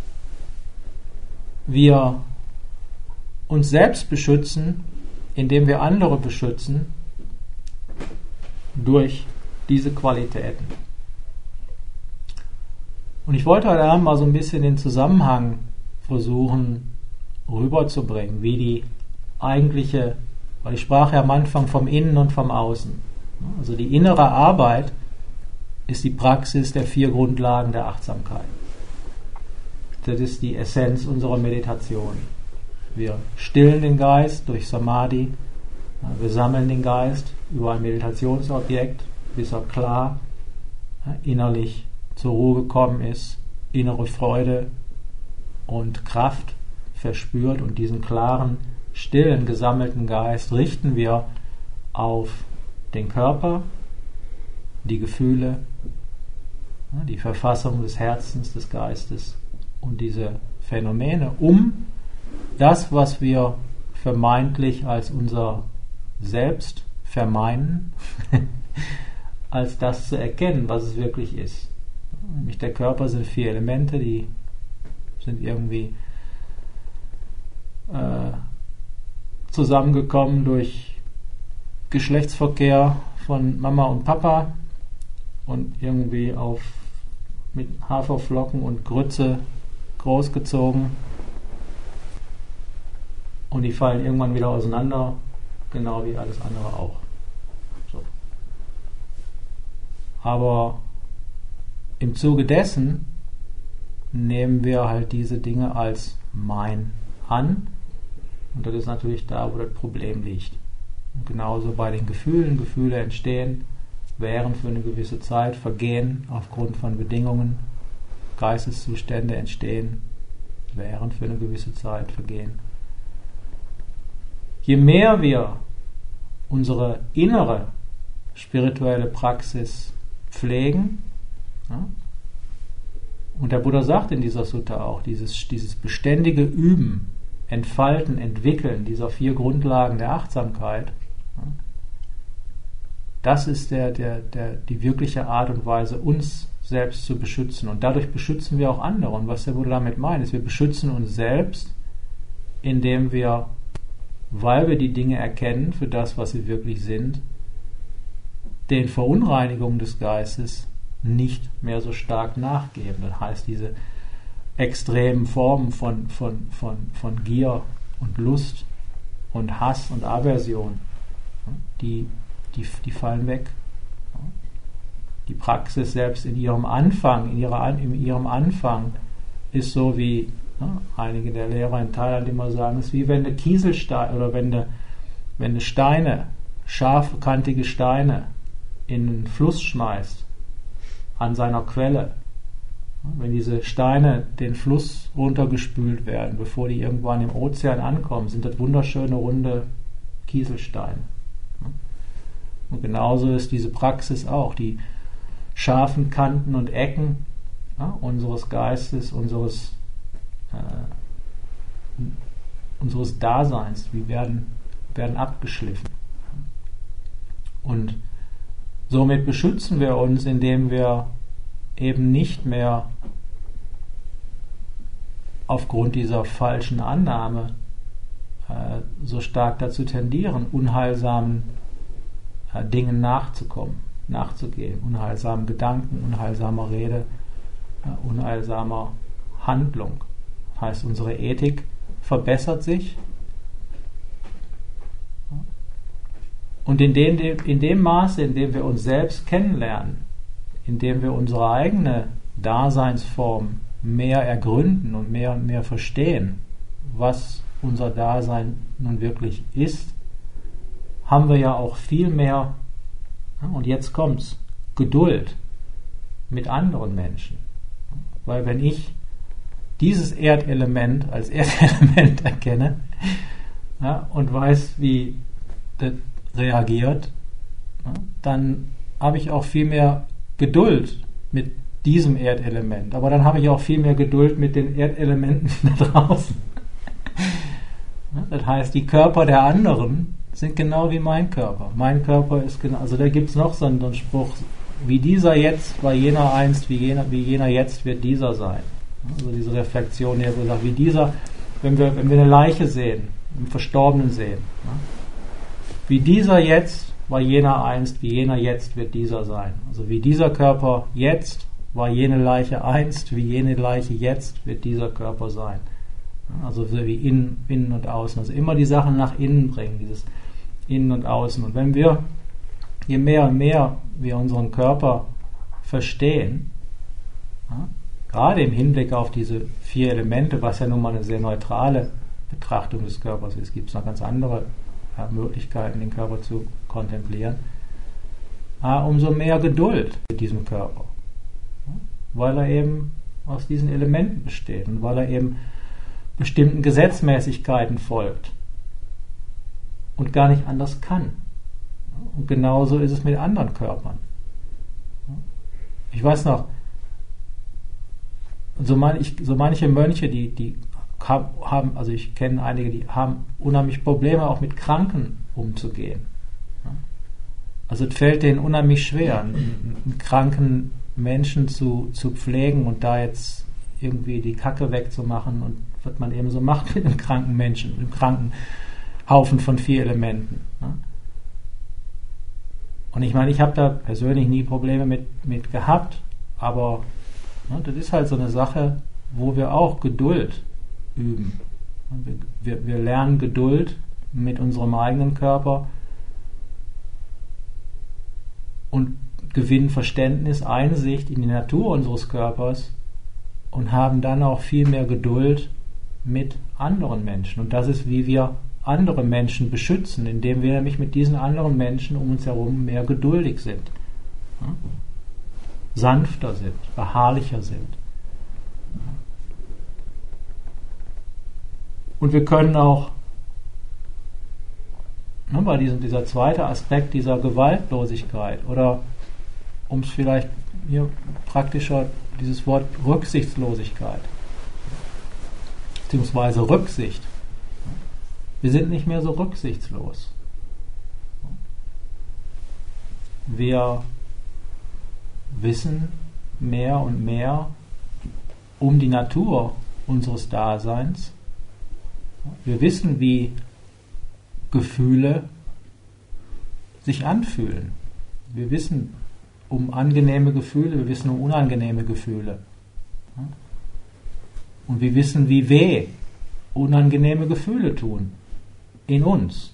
wir uns selbst beschützen, indem wir andere beschützen, durch diese Qualitäten. Und ich wollte heute Abend mal so ein bisschen den Zusammenhang versuchen rüberzubringen, wie die eigentliche, weil ich sprach ja am Anfang vom Innen und vom Außen. Also die innere Arbeit ist die Praxis der vier Grundlagen der Achtsamkeit. Das ist die Essenz unserer Meditation. Wir stillen den Geist durch Samadhi, wir sammeln den Geist über ein Meditationsobjekt, bis er klar innerlich zur Ruhe gekommen ist, innere Freude und Kraft verspürt, und diesen klaren, stillen, gesammelten Geist richten wir auf den Körper, die Gefühle, die Verfassung des Herzens, des Geistes und diese Phänomene, um das, was wir vermeintlich als unser Selbst vermeinen, als das zu erkennen, was es wirklich ist. Nämlich der Körper sind vier Elemente, die sind irgendwie äh, zusammengekommen durch Geschlechtsverkehr von Mama und Papa und irgendwie auf mit Haferflocken und Grütze großgezogen, und die fallen irgendwann wieder auseinander, genau wie alles andere auch. So. Aber im Zuge dessen nehmen wir halt diese Dinge als mein an, und das ist natürlich da, wo das Problem liegt. Und genauso bei den Gefühlen. Gefühle entstehen, währen für eine gewisse Zeit, vergehen aufgrund von Bedingungen. Geisteszustände entstehen, währen für eine gewisse Zeit, vergehen. je mehr wir unsere innere spirituelle Praxis pflegen, ja, und der Buddha sagt in dieser Sutta auch, dieses, dieses beständige Üben, Entfalten, Entwickeln dieser vier Grundlagen der Achtsamkeit, ja, das ist der, der, der, die wirkliche Art und Weise, uns selbst zu beschützen. Und dadurch beschützen wir auch andere. Und was der Buddha damit meint, ist, wir beschützen uns selbst, indem wir, weil wir die Dinge erkennen für das, was sie wirklich sind, den Verunreinigungen des Geistes nicht mehr so stark nachgeben. Das heißt, diese extremen Formen von, von, von, von Gier und Lust und Hass und Aversion, die, die, die fallen weg. Die Praxis selbst in ihrem Anfang, in, ihrer, in ihrem Anfang ist so wie, ja, einige der Lehrer in Thailand immer sagen, ist wie wenn du Kieselsteine oder wenn du, wenn du Steine, scharfkantige Steine in den Fluss schmeißt, an seiner Quelle. Wenn diese Steine den Fluss runtergespült werden, bevor die irgendwann im Ozean ankommen, sind das wunderschöne runde Kieselsteine. Und genauso ist diese Praxis auch, die scharfen Kanten und Ecken, ja, unseres Geistes, unseres, äh, unseres Daseins, die werden, werden abgeschliffen. Und somit beschützen wir uns, indem wir eben nicht mehr aufgrund dieser falschen Annahme äh, so stark dazu tendieren, unheilsamen äh, Dingen nachzukommen, nachzugehen, unheilsamen Gedanken, unheilsamer Rede, äh, unheilsamer Handlung. Das heißt, unsere Ethik verbessert sich. Und in dem, in dem Maße, in dem wir uns selbst kennenlernen, in dem wir unsere eigene Daseinsform mehr ergründen und mehr und mehr verstehen, was unser Dasein nun wirklich ist, haben wir ja auch viel mehr, und jetzt kommt's, Geduld mit anderen Menschen. Weil wenn ich dieses Erdelement als Erdelement erkenne, ja, und weiß, wie das reagiert, ja, dann habe ich auch viel mehr Geduld mit diesem Erdelement. Aber dann habe ich auch viel mehr Geduld mit den Erdelementen da draußen. Ja, das heißt, die Körper der anderen sind genau wie mein Körper. Mein Körper ist genau, also da gibt es noch so einen, so einen Spruch, wie dieser jetzt war jener einst, wie jener, wie jener jetzt wird dieser sein. Also diese Reflexion hier gesagt, wie dieser, wenn wir, wenn wir eine Leiche sehen, einen Verstorbenen sehen, ja, wie dieser jetzt war jener einst, wie jener jetzt wird dieser sein. Also wie dieser Körper jetzt war jene Leiche einst, wie jene Leiche jetzt wird dieser Körper sein. Also so wie innen, innen und außen. Also immer die Sachen nach innen bringen, dieses Innen und Außen. Und wenn wir, je mehr und mehr wir unseren Körper verstehen, ja, gerade im Hinblick auf diese vier Elemente, was ja nun mal eine sehr neutrale Betrachtung des Körpers ist, gibt es noch ganz andere ja, Möglichkeiten, den Körper zu kontemplieren, ja, umso mehr Geduld mit diesem Körper. Ja, weil er eben aus diesen Elementen besteht und weil er eben bestimmten Gesetzmäßigkeiten folgt und gar nicht anders kann. Und genauso ist es mit anderen Körpern. Ich weiß noch, so, man, ich, so manche Mönche, die, die haben, also ich kenne einige, die haben unheimlich Probleme auch mit Kranken umzugehen. Also es fällt denen unheimlich schwer, einen, einen kranken Menschen zu, zu pflegen und da jetzt irgendwie die Kacke wegzumachen und was man eben so macht mit einem kranken Menschen, mit einem kranken Haufen von vier Elementen. Und ich meine, ich habe da persönlich nie Probleme mit, mit gehabt, aber ne, das ist halt so eine Sache, wo wir auch Geduld üben. Wir, wir lernen Geduld mit unserem eigenen Körper und gewinnen Verständnis, Einsicht in die Natur unseres Körpers und haben dann auch viel mehr Geduld mit anderen Menschen. Und das ist, wie wir andere Menschen beschützen, indem wir nämlich mit diesen anderen Menschen um uns herum mehr geduldig sind, ja? sanfter sind, beharrlicher sind. Und wir können auch ne, bei diesem, dieser zweite Aspekt dieser Gewaltlosigkeit, oder um es vielleicht hier praktischer, dieses Wort Rücksichtslosigkeit, beziehungsweise Rücksicht. Wir sind nicht mehr so rücksichtslos. Wir wissen mehr und mehr um die Natur unseres Daseins. Wir wissen, wie Gefühle sich anfühlen. Wir wissen um angenehme Gefühle, wir wissen um unangenehme Gefühle. Und wir wissen, wie weh unangenehme Gefühle tun in uns.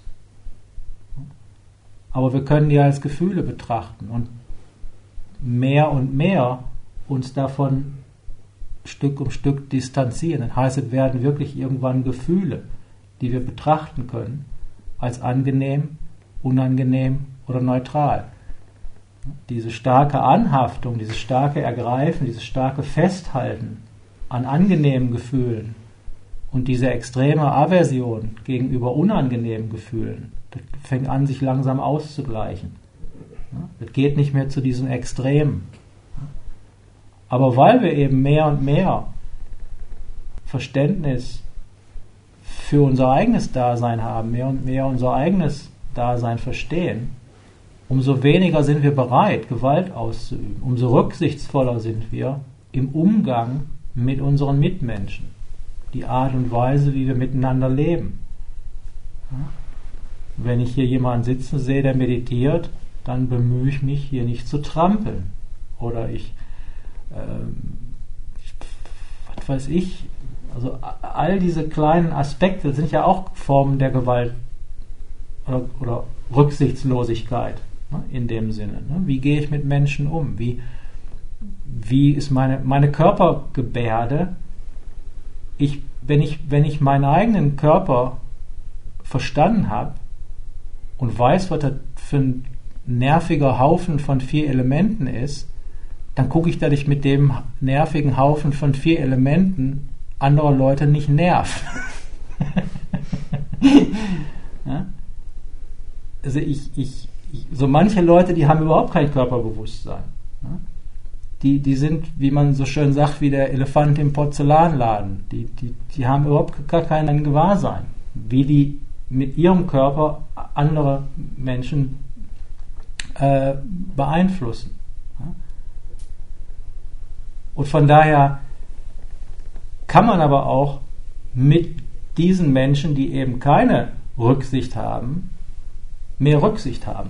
Aber wir können die als Gefühle betrachten und mehr und mehr uns davon Stück um Stück distanzieren. Das heißt, es werden wirklich irgendwann Gefühle, die wir betrachten können, als angenehm, unangenehm oder neutral. Diese starke Anhaftung, dieses starke Ergreifen, dieses starke Festhalten an angenehmen Gefühlen und diese extreme Aversion gegenüber unangenehmen Gefühlen, das fängt an, sich langsam auszugleichen. Das geht nicht mehr zu diesen Extremen. Aber weil wir eben mehr und mehr Verständnis für unser eigenes Dasein haben, mehr und mehr unser eigenes Dasein verstehen, umso weniger sind wir bereit, Gewalt auszuüben, umso rücksichtsvoller sind wir im Umgang mit unseren Mitmenschen, die Art und Weise, wie wir miteinander leben. Wenn ich hier jemanden sitzen sehe, der meditiert, dann bemühe ich mich, hier nicht zu trampeln. Oder ich, ähm, was weiß ich, also all diese kleinen Aspekte sind ja auch Formen der Gewalt oder, oder Rücksichtslosigkeit, ne, in dem Sinne. Ne? Wie gehe ich mit Menschen um? Wie, wie ist meine, meine Körpergebärde? Ich, wenn ich, wenn ich meinen eigenen Körper verstanden habe und weiß, was das für ein nerviger Haufen von vier Elementen ist, dann gucke ich, dass ich mit dem nervigen Haufen von vier Elementen andere Leute nicht nerv. Ja? Also ich, ich, ich, so manche Leute, die haben überhaupt kein Körperbewusstsein. Ja? Die, die sind, wie man so schön sagt, wie der Elefant im Porzellanladen. Die, die, die haben überhaupt gar kein Gewahrsein, wie die mit ihrem Körper andere Menschen äh, beeinflussen. Ja? Und von daher kann man aber auch mit diesen Menschen, die eben keine Rücksicht haben, mehr Rücksicht haben.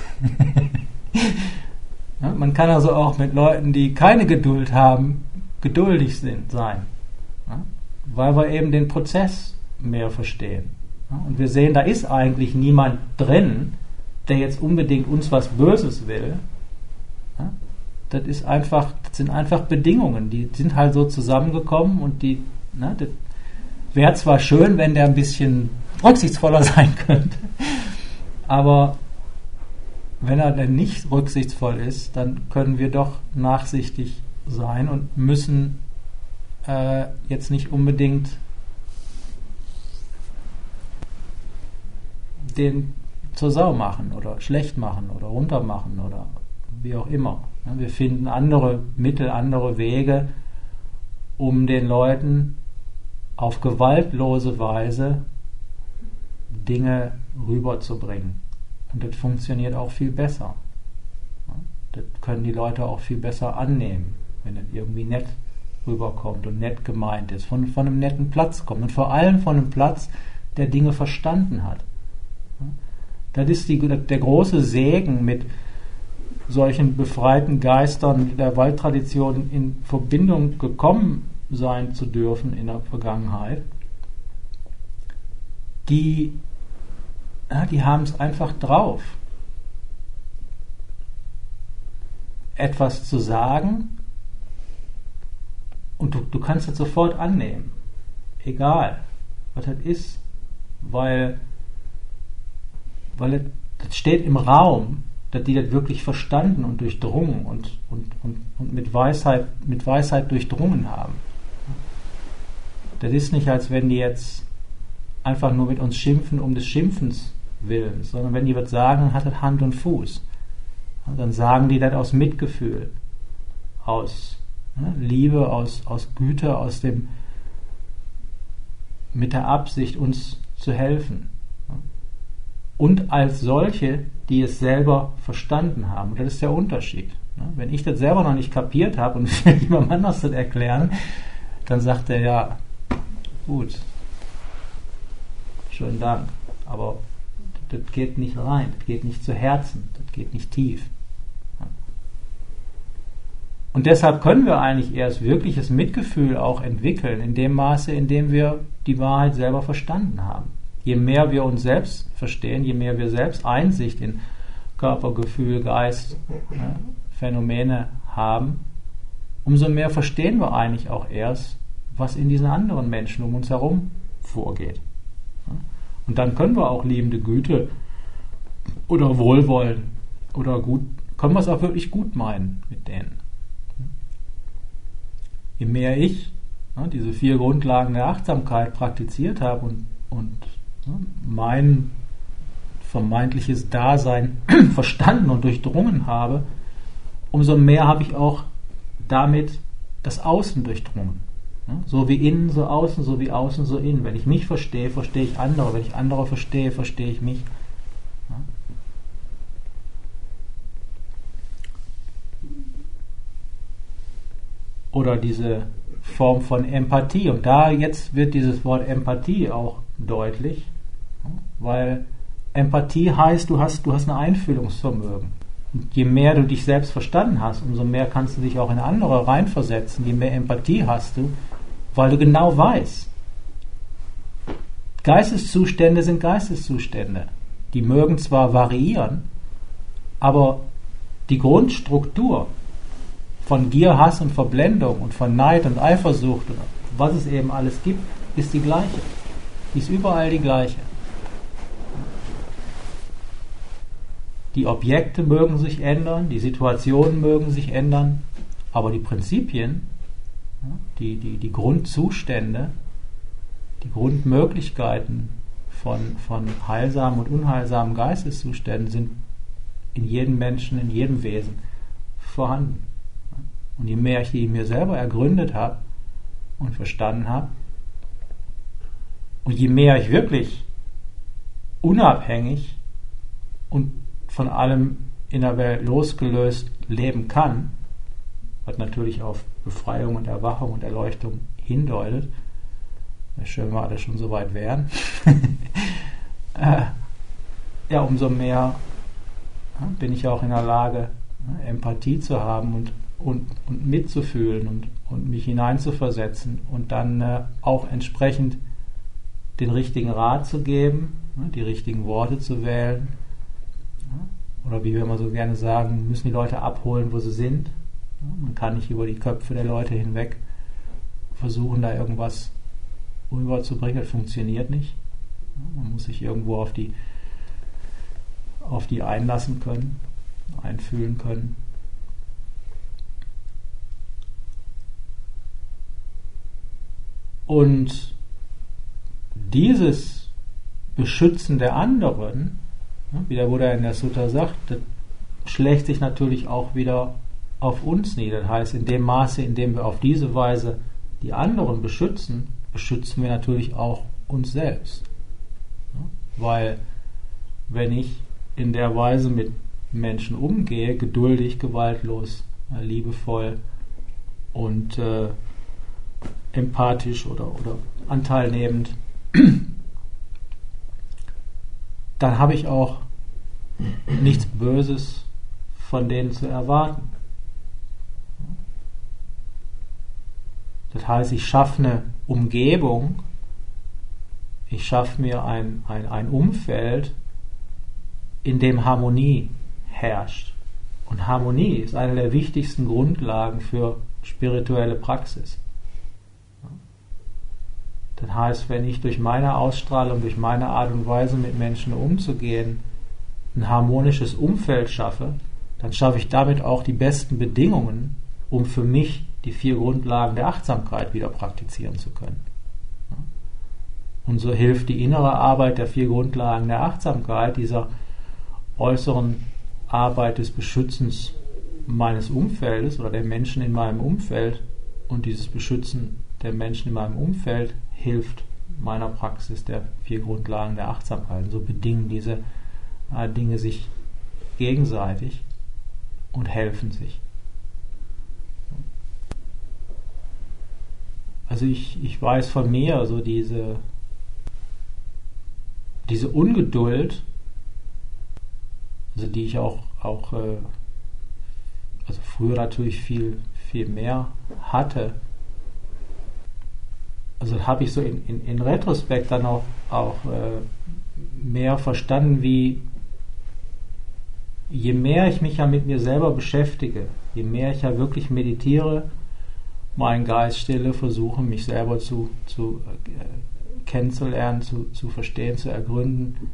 Ja, man kann also auch mit Leuten, die keine Geduld haben, geduldig sind, sein. Ja, weil wir eben den Prozess mehr verstehen. Ja, und wir sehen, da ist eigentlich niemand drin, der jetzt unbedingt uns was Böses will. Ja, das ist einfach, das sind einfach Bedingungen, die sind halt so zusammengekommen und die, ne, das wäre zwar schön, wenn der ein bisschen rücksichtsvoller sein könnte, aber wenn er denn nicht rücksichtsvoll ist, dann können wir doch nachsichtig sein und müssen äh, jetzt nicht unbedingt den zur Sau machen oder schlecht machen oder runter machen oder wie auch immer. Wir finden andere Mittel, andere Wege, um den Leuten auf gewaltlose Weise Dinge rüberzubringen. Und das funktioniert auch viel besser. Das können die Leute auch viel besser annehmen, wenn es irgendwie nett rüberkommt und nett gemeint ist, von, von einem netten Platz kommt und vor allem von einem Platz, der Dinge verstanden hat. Das ist die, der große Segen, mit solchen befreiten Geistern der Waldtradition in Verbindung gekommen sein zu dürfen in der Vergangenheit. Die, ja, die haben es einfach drauf, etwas zu sagen und du, du kannst es sofort annehmen, egal was das ist, weil, weil es, das steht im Raum, dass die das wirklich verstanden und durchdrungen und, und, und, und mit Weisheit, mit Weisheit durchdrungen haben. Das ist nicht, als wenn die jetzt einfach nur mit uns schimpfen um des Schimpfens Willens, sondern wenn die was sagen, hat das Hand und Fuß. Dann sagen die das aus Mitgefühl, aus ne, Liebe, aus, aus Güte, aus dem mit der Absicht, uns zu helfen. Und als solche, die es selber verstanden haben. Und das ist der Unterschied. Wenn ich das selber noch nicht kapiert habe und will jemand anders das erklären, dann sagt er, ja, gut, schönen Dank, aber das geht nicht rein, das geht nicht zu Herzen, das geht nicht tief. Und deshalb können wir eigentlich erst wirkliches Mitgefühl auch entwickeln, in dem Maße, in dem wir die Wahrheit selber verstanden haben. Je mehr wir uns selbst verstehen, je mehr wir selbst Einsicht in Körper, Gefühl, Geist, ja, Phänomene haben, umso mehr verstehen wir eigentlich auch erst, was in diesen anderen Menschen um uns herum vorgeht. Ja. Und dann können wir auch liebende Güte oder Wohlwollen oder gut, können wir es auch wirklich gut meinen mit denen. Je mehr ich ja, diese vier Grundlagen der Achtsamkeit praktiziert habe und, und ja, mein vermeintliches Dasein verstanden und durchdrungen habe, umso mehr habe ich auch damit das Außen durchdrungen. Ja, so wie innen, so außen, so wie außen, so innen. Wenn ich mich verstehe, verstehe ich andere. Wenn ich andere verstehe, verstehe ich mich. Ja. Oder diese Form von Empathie. Und da jetzt wird dieses Wort Empathie auch deutlich, weil Empathie heißt, du hast, du hast ein Einfühlungsvermögen. Und je mehr du dich selbst verstanden hast, umso mehr kannst du dich auch in andere reinversetzen. Je mehr Empathie hast du, weil du genau weißt, Geisteszustände sind Geisteszustände. Die mögen zwar variieren, aber die Grundstruktur von Gier, Hass und Verblendung und von Neid und Eifersucht und was es eben alles gibt, ist die gleiche. Die ist überall die gleiche. Die Objekte mögen sich ändern, die Situationen mögen sich ändern, aber die Prinzipien, die, die, die Grundzustände, die Grundmöglichkeiten von, von heilsamen und unheilsamen Geisteszuständen sind in jedem Menschen, in jedem Wesen vorhanden. Und je mehr ich die mir selber ergründet habe und verstanden habe, und je mehr ich wirklich unabhängig und von allem in der Welt losgelöst leben kann, was natürlich auf Befreiung und Erwachung und Erleuchtung hindeutet, wäre schön, wenn wir alle schon so weit wären, äh, ja, umso mehr ja, bin ich auch in der Lage, ja, Empathie zu haben und Und, und mitzufühlen und, und mich hineinzuversetzen und dann äh, auch entsprechend den richtigen Rat zu geben, ne, die richtigen Worte zu wählen. Ja, oder wie wir immer so gerne sagen, müssen die Leute abholen, wo sie sind. Ja, man kann nicht über die Köpfe der Leute hinweg versuchen, da irgendwas rüberzubringen. Das funktioniert nicht. Ja, man muss sich irgendwo auf die, auf die einlassen können, einfühlen können. Und dieses Beschützen der anderen, wie der Buddha in der Sutta sagt, das schlägt sich natürlich auch wieder auf uns nieder. Das heißt, in dem Maße, in dem wir auf diese Weise die anderen beschützen, beschützen wir natürlich auch uns selbst. Weil wenn ich in der Weise mit Menschen umgehe, geduldig, gewaltlos, liebevoll und äh, empathisch oder, oder anteilnehmend, dann habe ich auch nichts Böses von denen zu erwarten. Das heißt, ich schaffe eine Umgebung, ich schaffe mir ein, ein, ein Umfeld, in dem Harmonie herrscht. Und Harmonie ist eine der wichtigsten Grundlagen für spirituelle Praxis. Das heißt, wenn ich durch meine Ausstrahlung, durch meine Art und Weise mit Menschen umzugehen, ein harmonisches Umfeld schaffe, dann schaffe ich damit auch die besten Bedingungen, um für mich die vier Grundlagen der Achtsamkeit wieder praktizieren zu können. Und so hilft die innere Arbeit der vier Grundlagen der Achtsamkeit, dieser äußeren Arbeit des Beschützens meines Umfeldes oder der Menschen in meinem Umfeld, und dieses Beschützen der Menschen in meinem Umfeld hilft meiner Praxis der vier Grundlagen der Achtsamkeit. Und so bedingen diese äh, Dinge sich gegenseitig und helfen sich. Also ich, ich weiß von mir, also diese, diese Ungeduld, also die ich auch, auch äh, also früher natürlich viel, viel mehr hatte, also habe ich so in, in, in Retrospekt dann auch, auch äh, mehr verstanden, wie je mehr ich mich ja mit mir selber beschäftige, je mehr ich ja wirklich meditiere, meinen Geist stille, versuche mich selber zu, zu äh, kennenzulernen, zu, zu verstehen, zu ergründen,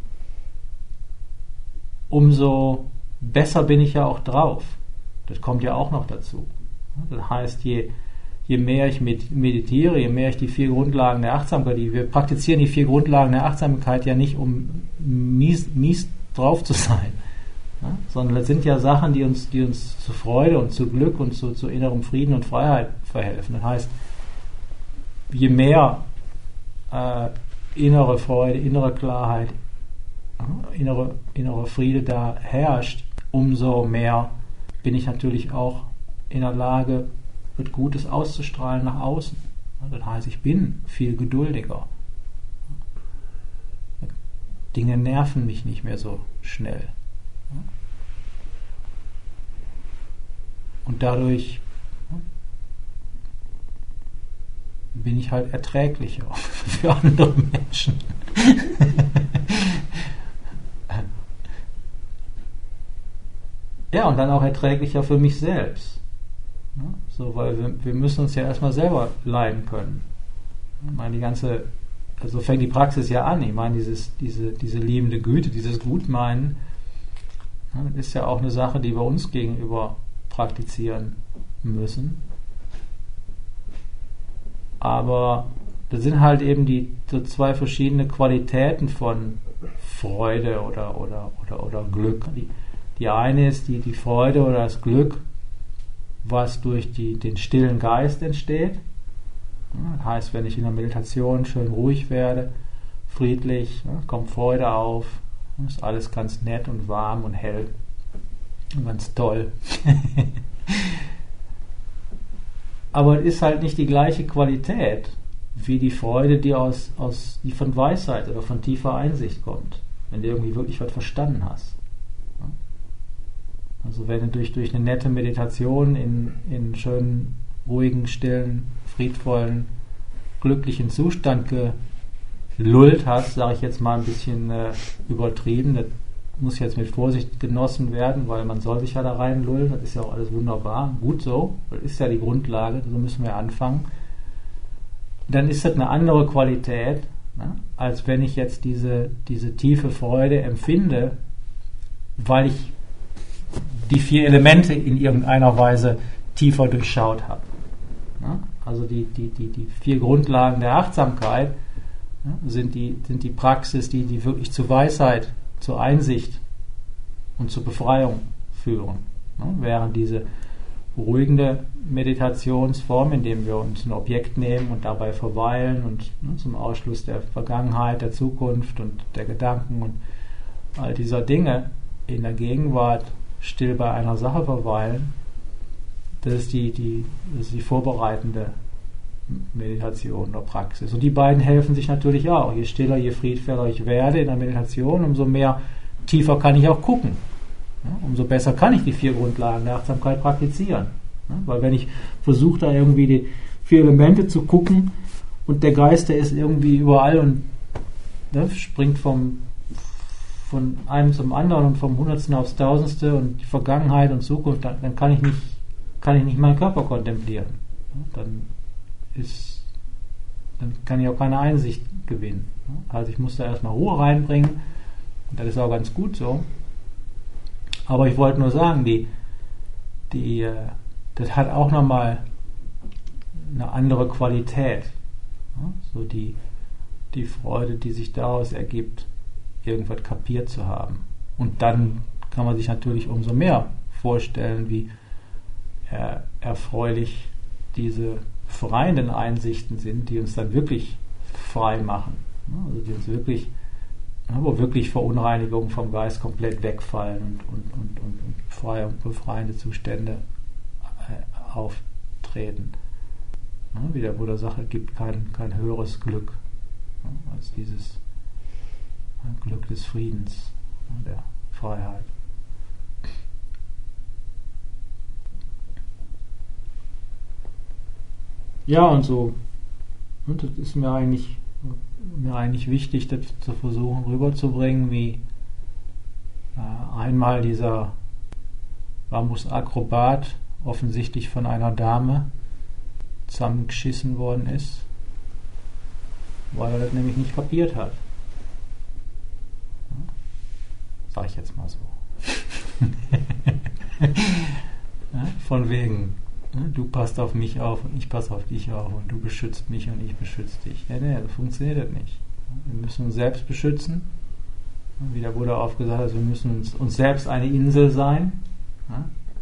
umso besser bin ich ja auch drauf. Das kommt ja auch noch dazu. Das heißt, je, je mehr ich meditiere, je mehr ich die vier Grundlagen der Achtsamkeit, die, wir praktizieren die vier Grundlagen der Achtsamkeit ja nicht, um mies, mies drauf zu sein, ja, sondern das sind ja Sachen, die uns, die uns zu Freude und zu Glück und zu, zu innerem Frieden und Freiheit verhelfen. Das heißt, je mehr äh, innere Freude, innere Klarheit, ja, innere, innere Friede da herrscht, umso mehr bin ich natürlich auch in der Lage, wird Gutes auszustrahlen nach außen. Das heißt, ich bin viel geduldiger. Dinge nerven mich nicht mehr so schnell. Und dadurch bin ich halt erträglicher für andere Menschen. Ja, und dann auch erträglicher für mich selbst. Ja, so, weil wir, wir müssen uns ja erstmal selber leiden können. Ich meine, die ganze, also fängt die Praxis ja an. Ich meine, dieses, diese, diese liebende Güte, dieses Gutmeinen, ja, das ist ja auch eine Sache, die wir uns gegenüber praktizieren müssen. Aber das sind halt eben die so zwei verschiedene Qualitäten von Freude oder, oder, oder, oder Glück. Die, die eine ist die, die Freude oder das Glück, was durch die, den stillen Geist entsteht. Das heißt, wenn ich in der Meditation schön ruhig werde, friedlich, kommt Freude auf, ist alles ganz nett und warm und hell und ganz toll. Aber es ist halt nicht die gleiche Qualität wie die Freude, die, aus, aus, die von Weisheit oder von tiefer Einsicht kommt, wenn du irgendwie wirklich was verstanden hast. Also wenn du durch, durch eine nette Meditation in, in schönen, ruhigen, stillen, friedvollen, glücklichen Zustand gelullt hast, sage ich jetzt mal ein bisschen äh, übertrieben, das muss jetzt mit Vorsicht genossen werden, weil man soll sich ja da reinlullen, das ist ja auch alles wunderbar, gut so, das ist ja die Grundlage, so müssen wir anfangen. Dann ist das eine andere Qualität, ne, als wenn ich jetzt diese, diese tiefe Freude empfinde, weil ich die vier Elemente in irgendeiner Weise tiefer durchschaut habe. Ja, also die, die, die, die vier Grundlagen der Achtsamkeit, ja, sind, die, sind die Praxis, die, die wirklich zur Weisheit, zur Einsicht und zur Befreiung führen. Ja, während diese beruhigende Meditationsform, indem wir uns ein Objekt nehmen und dabei verweilen und ne, zum Ausschluss der Vergangenheit, der Zukunft und der Gedanken und all dieser Dinge in der Gegenwart still bei einer Sache verweilen, das ist die, die, das ist die vorbereitende Meditation oder Praxis. Und die beiden helfen sich natürlich auch. Je stiller, je friedvoller ich werde in der Meditation, umso mehr tiefer kann ich auch gucken. Ja, umso besser kann ich die vier Grundlagen der Achtsamkeit praktizieren. Ja, weil wenn ich versuche, da irgendwie die vier Elemente zu gucken und der Geist, der ist irgendwie überall und ne, springt vom von einem zum anderen und vom Hundertsten aufs Tausendste und die Vergangenheit und Zukunft, dann, dann kann ich nicht, kann ich nicht meinen Körper kontemplieren. Dann ist, dann kann ich auch keine Einsicht gewinnen. Also ich muss da erstmal Ruhe reinbringen und das ist auch ganz gut so. Aber ich wollte nur sagen, die, die, das hat auch nochmal eine andere Qualität. So die, die Freude, die sich daraus ergibt, irgendwas kapiert zu haben. Und dann kann man sich natürlich umso mehr vorstellen, wie er, erfreulich diese befreienden Einsichten sind, die uns dann wirklich frei machen. Also die uns wirklich, wo wirklich Verunreinigungen vom Geist komplett wegfallen und, und, und, und, und freie und befreiende Zustände auftreten. Wie der Buddha sagt, es gibt kein, kein höheres Glück als dieses Glück des Friedens, der Freiheit. Ja, und so, und das ist mir eigentlich, mir eigentlich wichtig, das zu versuchen rüberzubringen, wie äh, einmal dieser Bambusakrobat offensichtlich von einer Dame zusammengeschissen worden ist, weil er das nämlich nicht kapiert hat. Ja, sag ich jetzt mal so. Ja, von wegen, ne, du passt auf mich auf und ich passe auf dich auf und du beschützt mich und ich beschütze dich. Ja, nee, so funktioniert das nicht. Wir müssen uns selbst beschützen. Wie der Buddha oft gesagt hat, wir müssen uns, uns selbst eine Insel sein. Ja?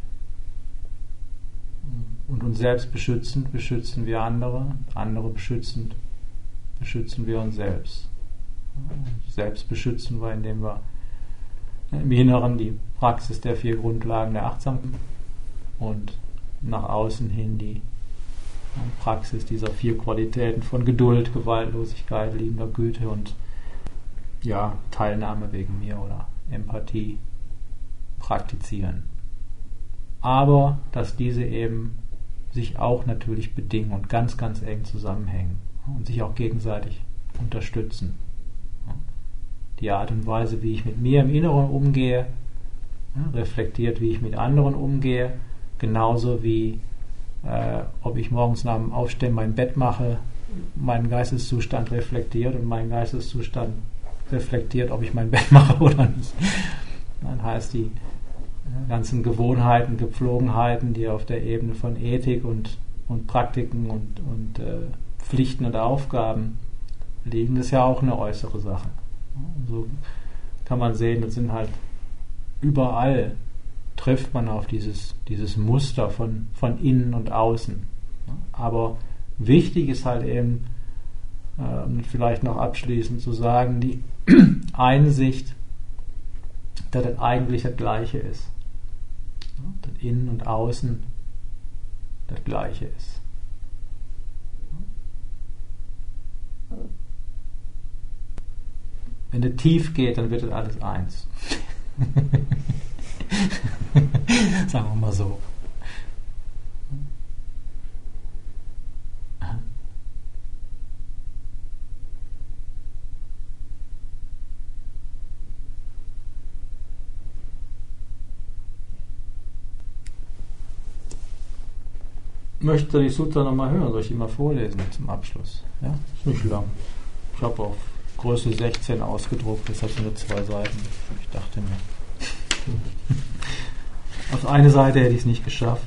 Und uns selbst beschützend beschützen wir andere, andere beschützend beschützen wir uns selbst. Selbst beschützen wir, indem wir im Inneren die Praxis der vier Grundlagen der Achtsamkeit und nach außen hin die Praxis dieser vier Qualitäten von Geduld, Gewaltlosigkeit, liebender Güte und ja, Teilnahme wegen mir oder Empathie praktizieren. Aber dass diese eben sich auch natürlich bedingen und ganz, ganz eng zusammenhängen und sich auch gegenseitig unterstützen. Die Art und Weise, wie ich mit mir im Inneren umgehe, reflektiert, wie ich mit anderen umgehe, genauso wie äh, ob ich morgens nach dem Aufstehen mein Bett mache, meinen Geisteszustand reflektiert und mein Geisteszustand reflektiert, ob ich mein Bett mache oder nicht. Dann heißt die ganzen Gewohnheiten, Gepflogenheiten, die auf der Ebene von Ethik und, und Praktiken und, und äh, Pflichten und Aufgaben liegen, das ist ja auch eine äußere Sache. So kann man sehen, das sind halt überall trifft man auf dieses, dieses Muster von, von innen und außen. Aber wichtig ist halt eben, äh, vielleicht noch abschließend zu sagen, die Einsicht, dass das eigentlich das Gleiche ist. Dass Innen und Außen das Gleiche ist. Wenn das tief geht, dann wird das alles eins. Sagen wir mal so. Möchte die Sutta nochmal hören? Soll ich die mal vorlesen zum Abschluss? Ja? Ist nicht lang. Ich habe auf Größe sechzehn ausgedruckt, das hat nur zwei Seiten. Ich dachte mir, auf eine Seite hätte ich es nicht geschafft.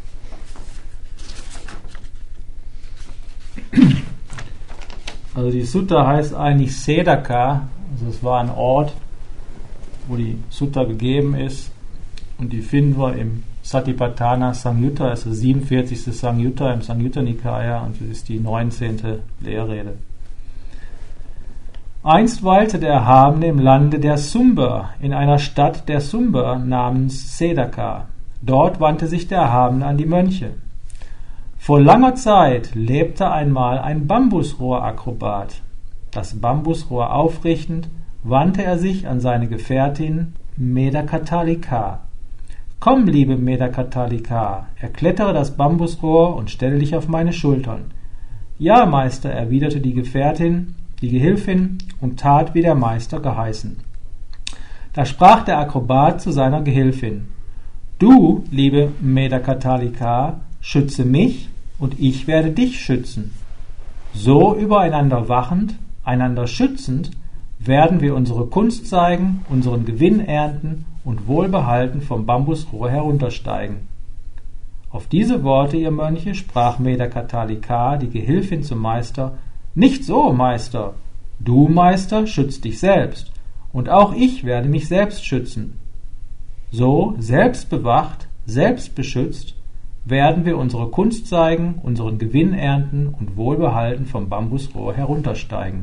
Also die Sutta heißt eigentlich Sedaka, also es war ein Ort, wo die Sutta gegeben ist, und die finden wir im Satipatthana Samyutta, das ist das siebenundvierzigste Samyutta im Samyutta Nikaya, und das ist die neunzehnte Lehrrede. Einst weilte der Erhabene im Lande der Sumber, in einer Stadt der Sumber namens Sedaka. Dort wandte sich der Erhabene an die Mönche. Vor langer Zeit lebte einmal ein Bambusrohrakrobat. Das Bambusrohr aufrichtend, wandte er sich an seine Gefährtin Medakatalika. Komm, liebe Medakatalika, erklettere das Bambusrohr und stelle dich auf meine Schultern. Ja, Meister, erwiderte die Gefährtin, die Gehilfin, und tat, wie der Meister geheißen. Da sprach der Akrobat zu seiner Gehilfin: Du, liebe Medakatalika, schütze mich, und ich werde dich schützen. So übereinander wachend, einander schützend, werden wir unsere Kunst zeigen, unseren Gewinn ernten und wohlbehalten vom Bambusrohr heruntersteigen. Auf diese Worte, ihr Mönche, sprach Medakatalika, die Gehilfin, zum Meister: Nicht so, Meister, Du, Meister, schützt dich selbst, und auch ich werde mich selbst schützen. So, selbstbewacht, selbstbeschützt, werden wir unsere Kunst zeigen, unseren Gewinn ernten und wohlbehalten vom Bambusrohr heruntersteigen.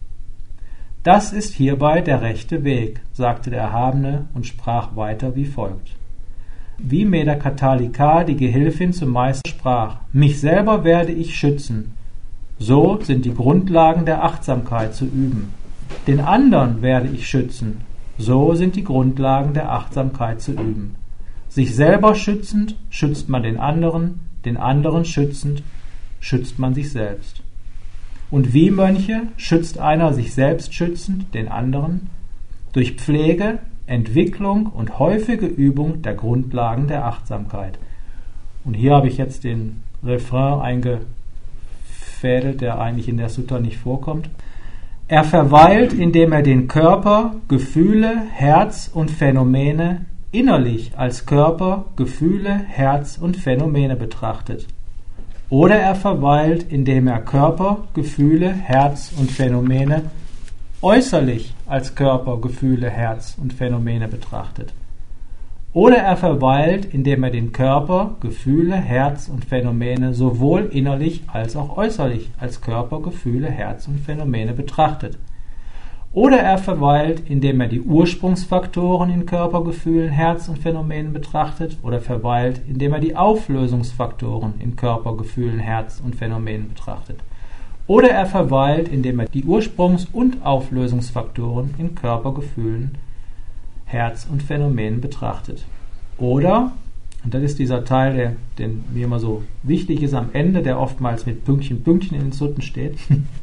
Das ist hierbei der rechte Weg, sagte der Erhabene und sprach weiter wie folgt. Wie Medakatalika, die Gehilfin zum Meister, sprach, mich selber werde ich schützen. So sind die Grundlagen der Achtsamkeit zu üben. Den anderen werde ich schützen. So sind die Grundlagen der Achtsamkeit zu üben. Sich selber schützend schützt man den anderen, den anderen schützend schützt man sich selbst. Und wie, Mönche, schützt einer sich selbst schützend den anderen? Durch Pflege, Entwicklung und häufige Übung der Grundlagen der Achtsamkeit. Und hier habe ich jetzt den Refrain eingefädelt, der eigentlich in der Sutta nicht vorkommt. Er verweilt, indem er den Körper, Gefühle, Herz und Phänomene innerlich als Körper, Gefühle, Herz und Phänomene betrachtet. Oder er verweilt, indem er Körper, Gefühle, Herz und Phänomene äußerlich als Körper, Gefühle, Herz und Phänomene betrachtet. Oder er verweilt, indem er den Körper, Gefühle, Herz und Phänomene sowohl innerlich als auch äußerlich als Körper, Gefühle, Herz und Phänomene betrachtet. Oder er verweilt, indem er die Ursprungsfaktoren in Körper, Gefühlen, Herz und Phänomenen betrachtet. Oder verweilt, indem er die Auflösungsfaktoren in Körper, Gefühlen, Herz und Phänomenen betrachtet. Oder er verweilt, indem er die Ursprungs- und Auflösungsfaktoren in Körper, Gefühlen, Herz und Phänomenen betrachtet. Oder, und das ist dieser Teil, der, der mir immer so wichtig ist am Ende, der oftmals mit Pünktchen, Pünktchen in den Sutten steht,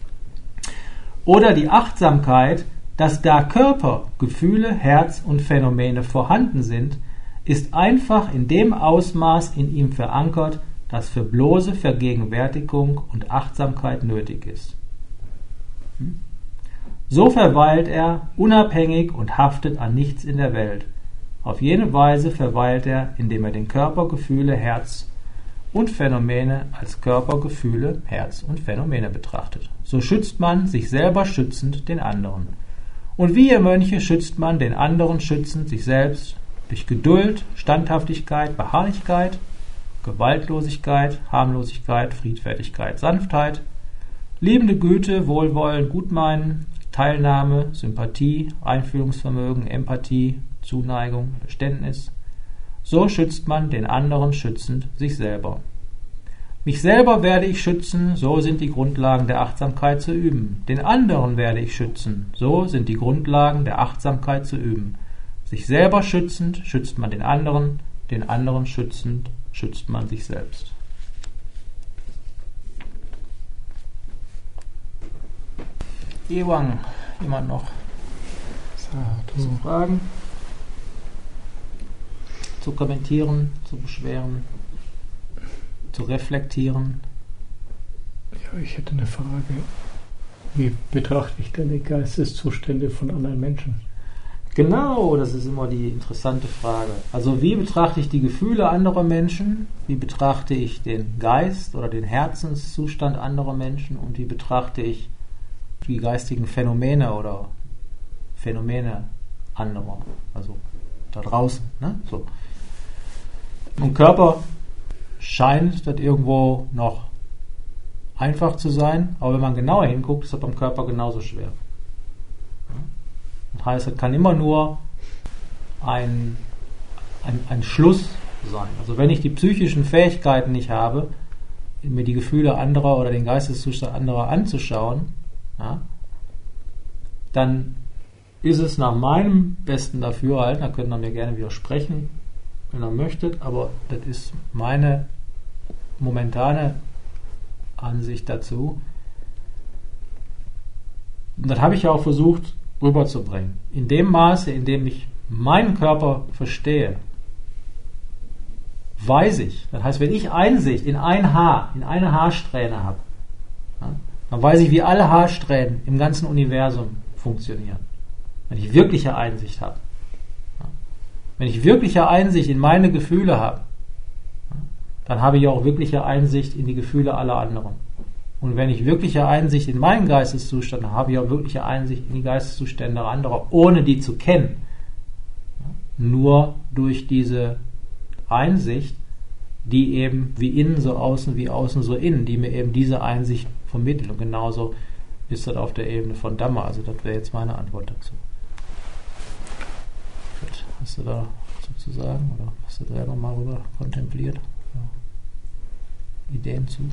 oder die Achtsamkeit, dass da Körper, Gefühle, Herz und Phänomene vorhanden sind, ist einfach in dem Ausmaß in ihm verankert, das für bloße Vergegenwärtigung und Achtsamkeit nötig ist. So verweilt er unabhängig und haftet an nichts in der Welt. Auf jene Weise verweilt er, indem er den Körper, Gefühle, Herz und Phänomene als Körper, Gefühle, Herz und Phänomene betrachtet. So schützt man sich selber schützend den anderen. Und wie ihr Mönche schützt man den anderen schützend sich selbst durch Geduld, Standhaftigkeit, Beharrlichkeit, Gewaltlosigkeit, Harmlosigkeit, Friedfertigkeit, Sanftheit, liebende Güte, Wohlwollen, Gutmeinen, Teilnahme, Sympathie, Einfühlungsvermögen, Empathie, Zuneigung, Verständnis. So schützt man den anderen schützend sich selber. Mich selber werde ich schützen, so sind die Grundlagen der Achtsamkeit zu üben. Den anderen werde ich schützen, so sind die Grundlagen der Achtsamkeit zu üben. Sich selber schützend schützt man den anderen, den anderen schützend schützt man sich selbst. Ewang, jemand noch zu fragen, zu kommentieren, zu beschweren, zu reflektieren? Ja, ich hätte eine Frage. Wie betrachte ich denn die Geisteszustände von anderen Menschen? Genau, das ist immer die interessante Frage. Also wie betrachte ich die Gefühle anderer Menschen? Wie betrachte ich den Geist oder den Herzenszustand anderer Menschen? Und wie betrachte ich die geistigen Phänomene oder Phänomene anderer? Also da draußen. Ne? So. Im Körper scheint das irgendwo noch einfach zu sein, aber wenn man genauer hinguckt, ist das beim Körper genauso schwer. Das heißt, es kann immer nur ein, ein, ein Schluss sein. Also wenn ich die psychischen Fähigkeiten nicht habe, mir die Gefühle anderer oder den Geisteszustand anderer anzuschauen, ja, dann ist es nach meinem besten Dafürhalten, da könnt ihr mir gerne widersprechen, wenn ihr möchtet, aber das ist meine momentane Ansicht dazu. Und das habe ich ja auch versucht rüberzubringen. In dem Maße, in dem ich meinen Körper verstehe, weiß ich, das heißt, wenn ich Einsicht in ein Haar, in eine Haarsträhne habe, ja, dann weiß ich, wie alle Haarsträhnen im ganzen Universum funktionieren. Wenn ich wirkliche Einsicht habe. Ja, wenn ich wirkliche Einsicht in meine Gefühle habe, ja, dann habe ich auch wirkliche Einsicht in die Gefühle aller anderen. Und wenn ich wirkliche Einsicht in meinen Geisteszustand habe, habe ich auch wirkliche Einsicht in die Geisteszustände anderer, ohne die zu kennen. Nur durch diese Einsicht, die eben wie innen so außen, wie außen so innen, die mir eben diese Einsicht vermittelt. Und genauso ist das auf der Ebene von Dhamma. Also das wäre jetzt meine Antwort dazu. Gut. Hast du da zu sagen? Oder hast du selber mal rüber kontempliert? Ja. Ideen zu?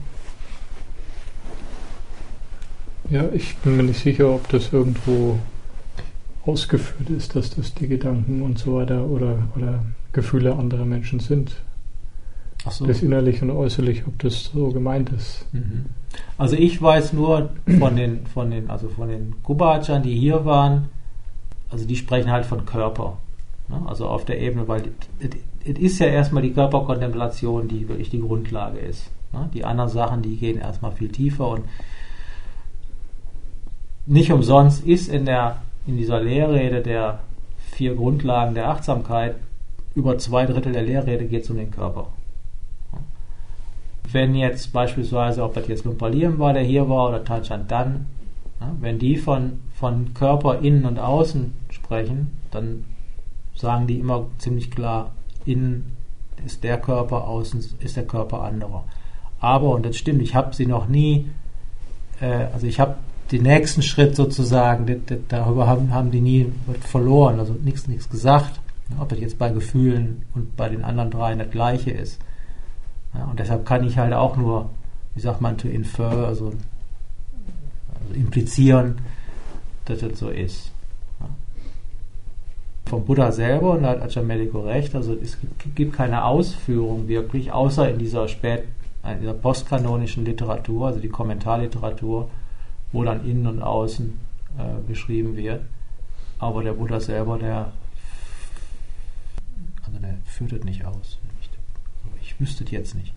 Ja, ich bin mir nicht sicher, ob das irgendwo ausgeführt ist, dass das die Gedanken und so weiter oder, oder Gefühle anderer Menschen sind. Ach so. Das innerlich und äußerlich, ob das so gemeint ist. Mhm. Also ich weiß nur von den, von den, also von den Kuba-Achan, die hier waren, also die sprechen halt von Körper. Ne? Also auf der Ebene, weil es ist ja erstmal die Körperkontemplation, die wirklich die Grundlage ist. Ne? Die anderen Sachen, die gehen erstmal viel tiefer und nicht umsonst ist in der in dieser Lehrrede der vier Grundlagen der Achtsamkeit über zwei Drittel der Lehrrede geht es um den Körper. Wenn jetzt beispielsweise, ob das jetzt Lumpa Liem war, der hier war, oder Thachan Dan, wenn die von, von Körper innen und außen sprechen, dann sagen die immer ziemlich klar, innen ist der Körper, außen ist der Körper anderer. Aber, und das stimmt, ich habe sie noch nie, äh, also ich habe den nächsten Schritt sozusagen, d- d- darüber haben, haben die nie verloren, also nichts nichts gesagt, ob das jetzt bei Gefühlen und bei den anderen dreien das gleiche ist. Ja, und deshalb kann ich halt auch nur, wie sagt man, to infer, also, also implizieren, dass das so ist. Ja. Vom Buddha selber, und da hat Ajahn Mellico recht, also es gibt, gibt keine Ausführung wirklich, außer in dieser spät, in dieser postkanonischen Literatur, also die Kommentarliteratur, wo dann innen und außen äh, beschrieben wird. Aber der Buddha selber, der, also der führt das nicht aus. Ich wüsste es jetzt nicht.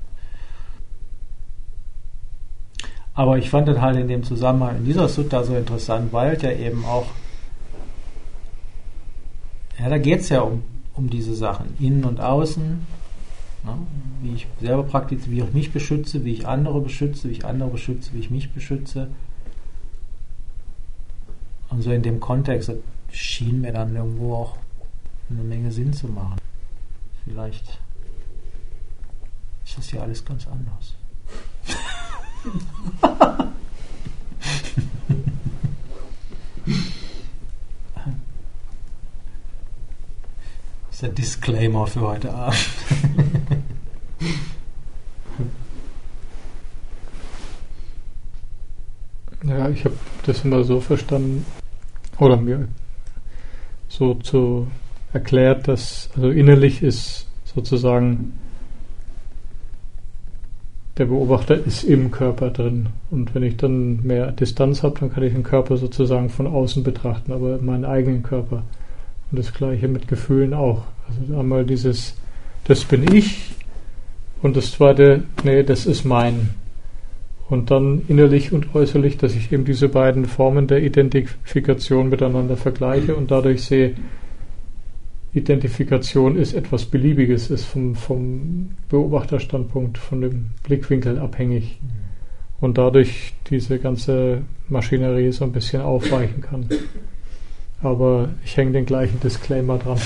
Aber ich fand das halt in dem Zusammenhang in dieser Sutta so interessant, weil ja eben auch, ja, da geht es ja um, um diese Sachen, innen und außen, ne? Wie ich selber praktiziere, wie ich mich beschütze, wie ich andere beschütze, wie ich andere beschütze, wie ich mich beschütze. Und so in dem Kontext, das schien mir dann irgendwo auch eine Menge Sinn zu machen. Vielleicht ist das ja alles ganz anders. Das ist ein Disclaimer für heute Abend. Ja, ich habe das immer so verstanden, oder mir so zu erklärt, dass also innerlich ist sozusagen der Beobachter ist im Körper drin. Und wenn ich dann mehr Distanz habe, dann kann ich den Körper sozusagen von außen betrachten, aber meinen eigenen Körper. Und das Gleiche mit Gefühlen auch. Also einmal dieses, das bin ich, und das zweite, nee, das ist mein. Und dann innerlich und äußerlich, dass ich eben diese beiden Formen der Identifikation miteinander vergleiche und dadurch sehe, Identifikation ist etwas Beliebiges, ist vom, vom Beobachterstandpunkt, von dem Blickwinkel abhängig und dadurch diese ganze Maschinerie so ein bisschen aufweichen kann. Aber ich hänge den gleichen Disclaimer dran.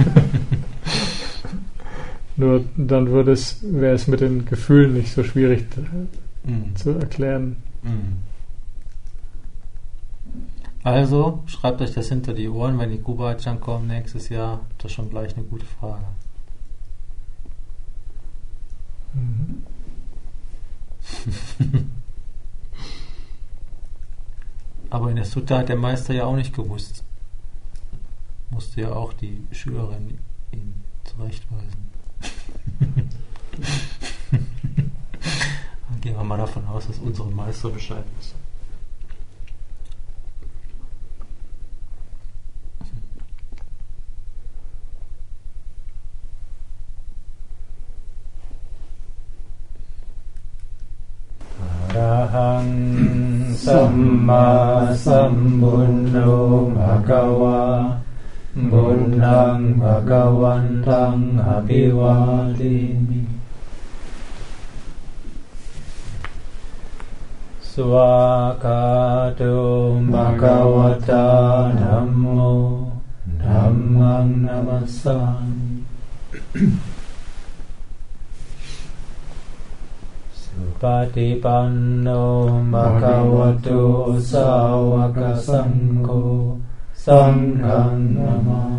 Nur dann würde es, wäre es mit den Gefühlen nicht so schwierig mm. zu erklären. Mm. Also, schreibt euch das hinter die Ohren, wenn die Kuba-Achan kommen nächstes Jahr. Das ist schon gleich eine gute Frage. Mhm. Aber in der Sutta hat der Meister ja auch nicht gewusst. Musste ja auch die Schülerin ihn zurechtweisen. Dann gehen wir mal davon aus, dass unsere Meister Bescheid wissen. Arahang Samma Sambuddho Bhagava Buddhang Bhagavantang Abhivadimi Swakato Bhagavata Dhammo Dhammang Namassami. Supatipanno Bhagavato Sāvaka Saṅgho Saṅgham Namāmi.